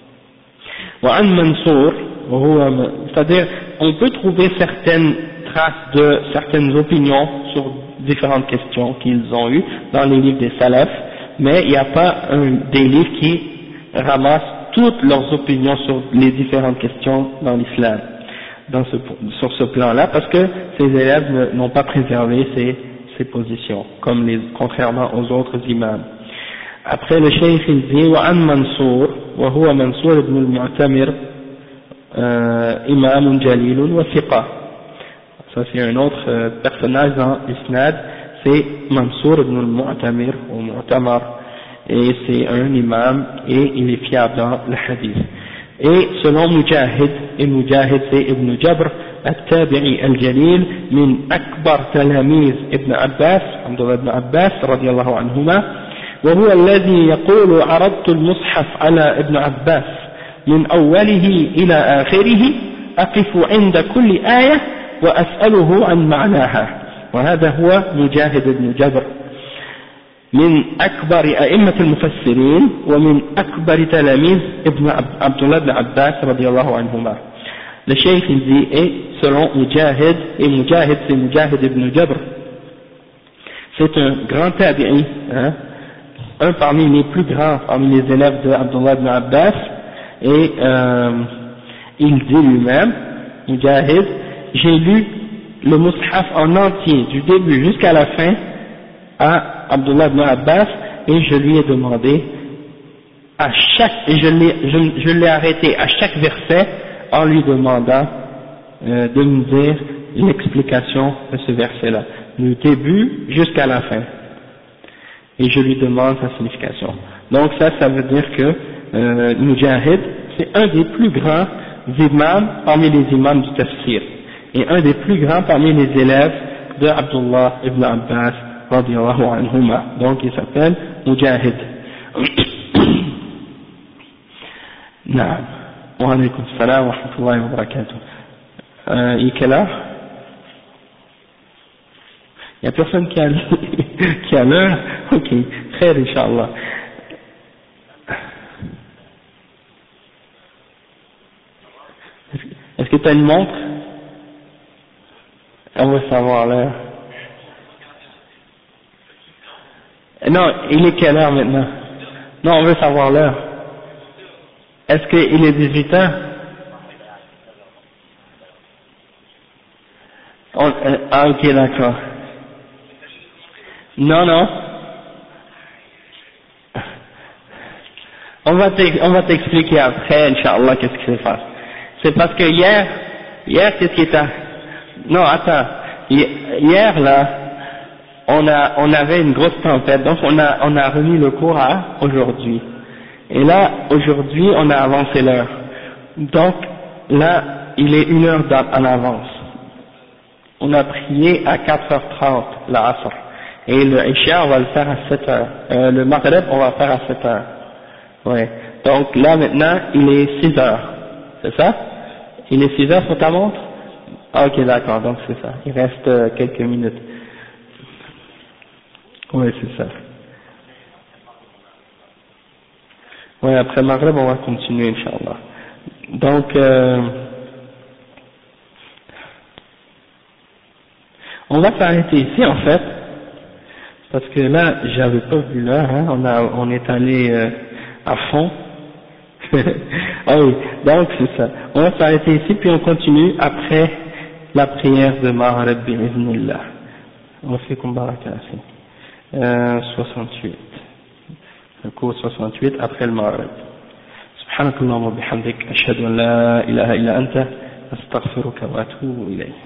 C'est-à-dire, on peut trouver certaines traces de certaines opinions sur différentes questions qu'ils ont eues dans les livres des salafs, mais il n'y a pas des livres qui ramassent toutes leurs opinions sur les différentes questions dans l'islam. Sur ce plan-là, parce que ces élèves n'ont pas préservé ces positions, contrairement aux autres imams. Après le cheikh il dit وعن منصور وهو منصور بن المعتمر إمام جليل وثقة. Ça c'est un autre personnage dans l'isnad, c'est Mansour ibn al-Mu'tamir ou Mu'tamar, et c'est un imam et il est fiable dans le hadith. Et selon Mujahid, et Mujahid c'est Ibn Jabr التابعي الجليل من أكبر تلاميذ ابن عباس عبد الله بن عباس رضي الله عنهما، وهو الذي يقول عرضت المصحف على ابن عباس من أوله إلى آخره أقف عند كل آية وأسأله عن معناها. وهذا هو مجاهد بن جبر من أكبر أئمة المفسرين ومن أكبر تلاميذ ابن عبد الله بن عباس رضي الله عنهما. Le cheikh il dit, et selon Mujahid, et Mujahid c'est Mujahid ibn Jabr, c'est un grand tabi'i, hein, un parmi les plus grands, parmi les élèves de Abdullah ibn Abbas, et il dit lui-même, Mujahid, j'ai lu le Mus'haf en entier, du début jusqu'à la fin, à Abdullah ibn Abbas, et je lui ai demandé, et je l'ai arrêté à chaque verset, en lui demandant de me dire l'explication de ce verset-là, du début jusqu'à la fin, et je lui demande sa signification. Donc ça veut dire que Mujahid, c'est un des plus grands imams parmi les imams du tafsir, et un des plus grands parmi les élèves de Abdullah ibn Abbas radiyallahu anhuma. Donc il s'appelle Mujahid. Naam. Wa alaykum salam wa rahmatullahi wa barakatuh. Il est quelle heure? Il n'y a personne qui a qui a l'heure? Ok, très Inch'Allah. Est-ce que tu as une montre? On veut savoir l'heure. Non, il est quelle heure maintenant? Non, on veut savoir l'heure. Est-ce qu'il est 18 heures? Ah ok, d'accord. Non, non. On va t'expliquer après, Inch'Allah, qu'est-ce qui se passe. C'est parce que hier, qu'est-ce qui était? Non, attends. Hier, là, on avait une grosse tempête, donc on a remis le cours à aujourd'hui. Et là, aujourd'hui, on a avancé l'heure. Donc, là, il est 1 heure en avance. On a prié à 4h30, la Asr. Et le Isha, on va le faire à 7h. Le Maghreb, on va le faire à 7h. Ouais. Donc là, maintenant, il est 6h. C'est ça? Il est 6h sur ta montre? Ah, ok, d'accord, donc c'est ça. Il reste quelques minutes. Oui, c'est ça. Oui, après Maghreb, on va continuer, Inch'Allah. Donc, on va s'arrêter ici, en fait, parce que là, j'avais pas vu l'heure, hein, on est allé à fond. Ah oui, donc c'est ça. On va s'arrêter ici, puis on continue après la prière de Maghreb, bi'iznillah. On fait comme barakasi. 68. Le cours 68 après le Maghreb. سبحانك اللهم وبحمدك أشهد أن لا إله إلا أنت أستغفرك وأتوب إليك.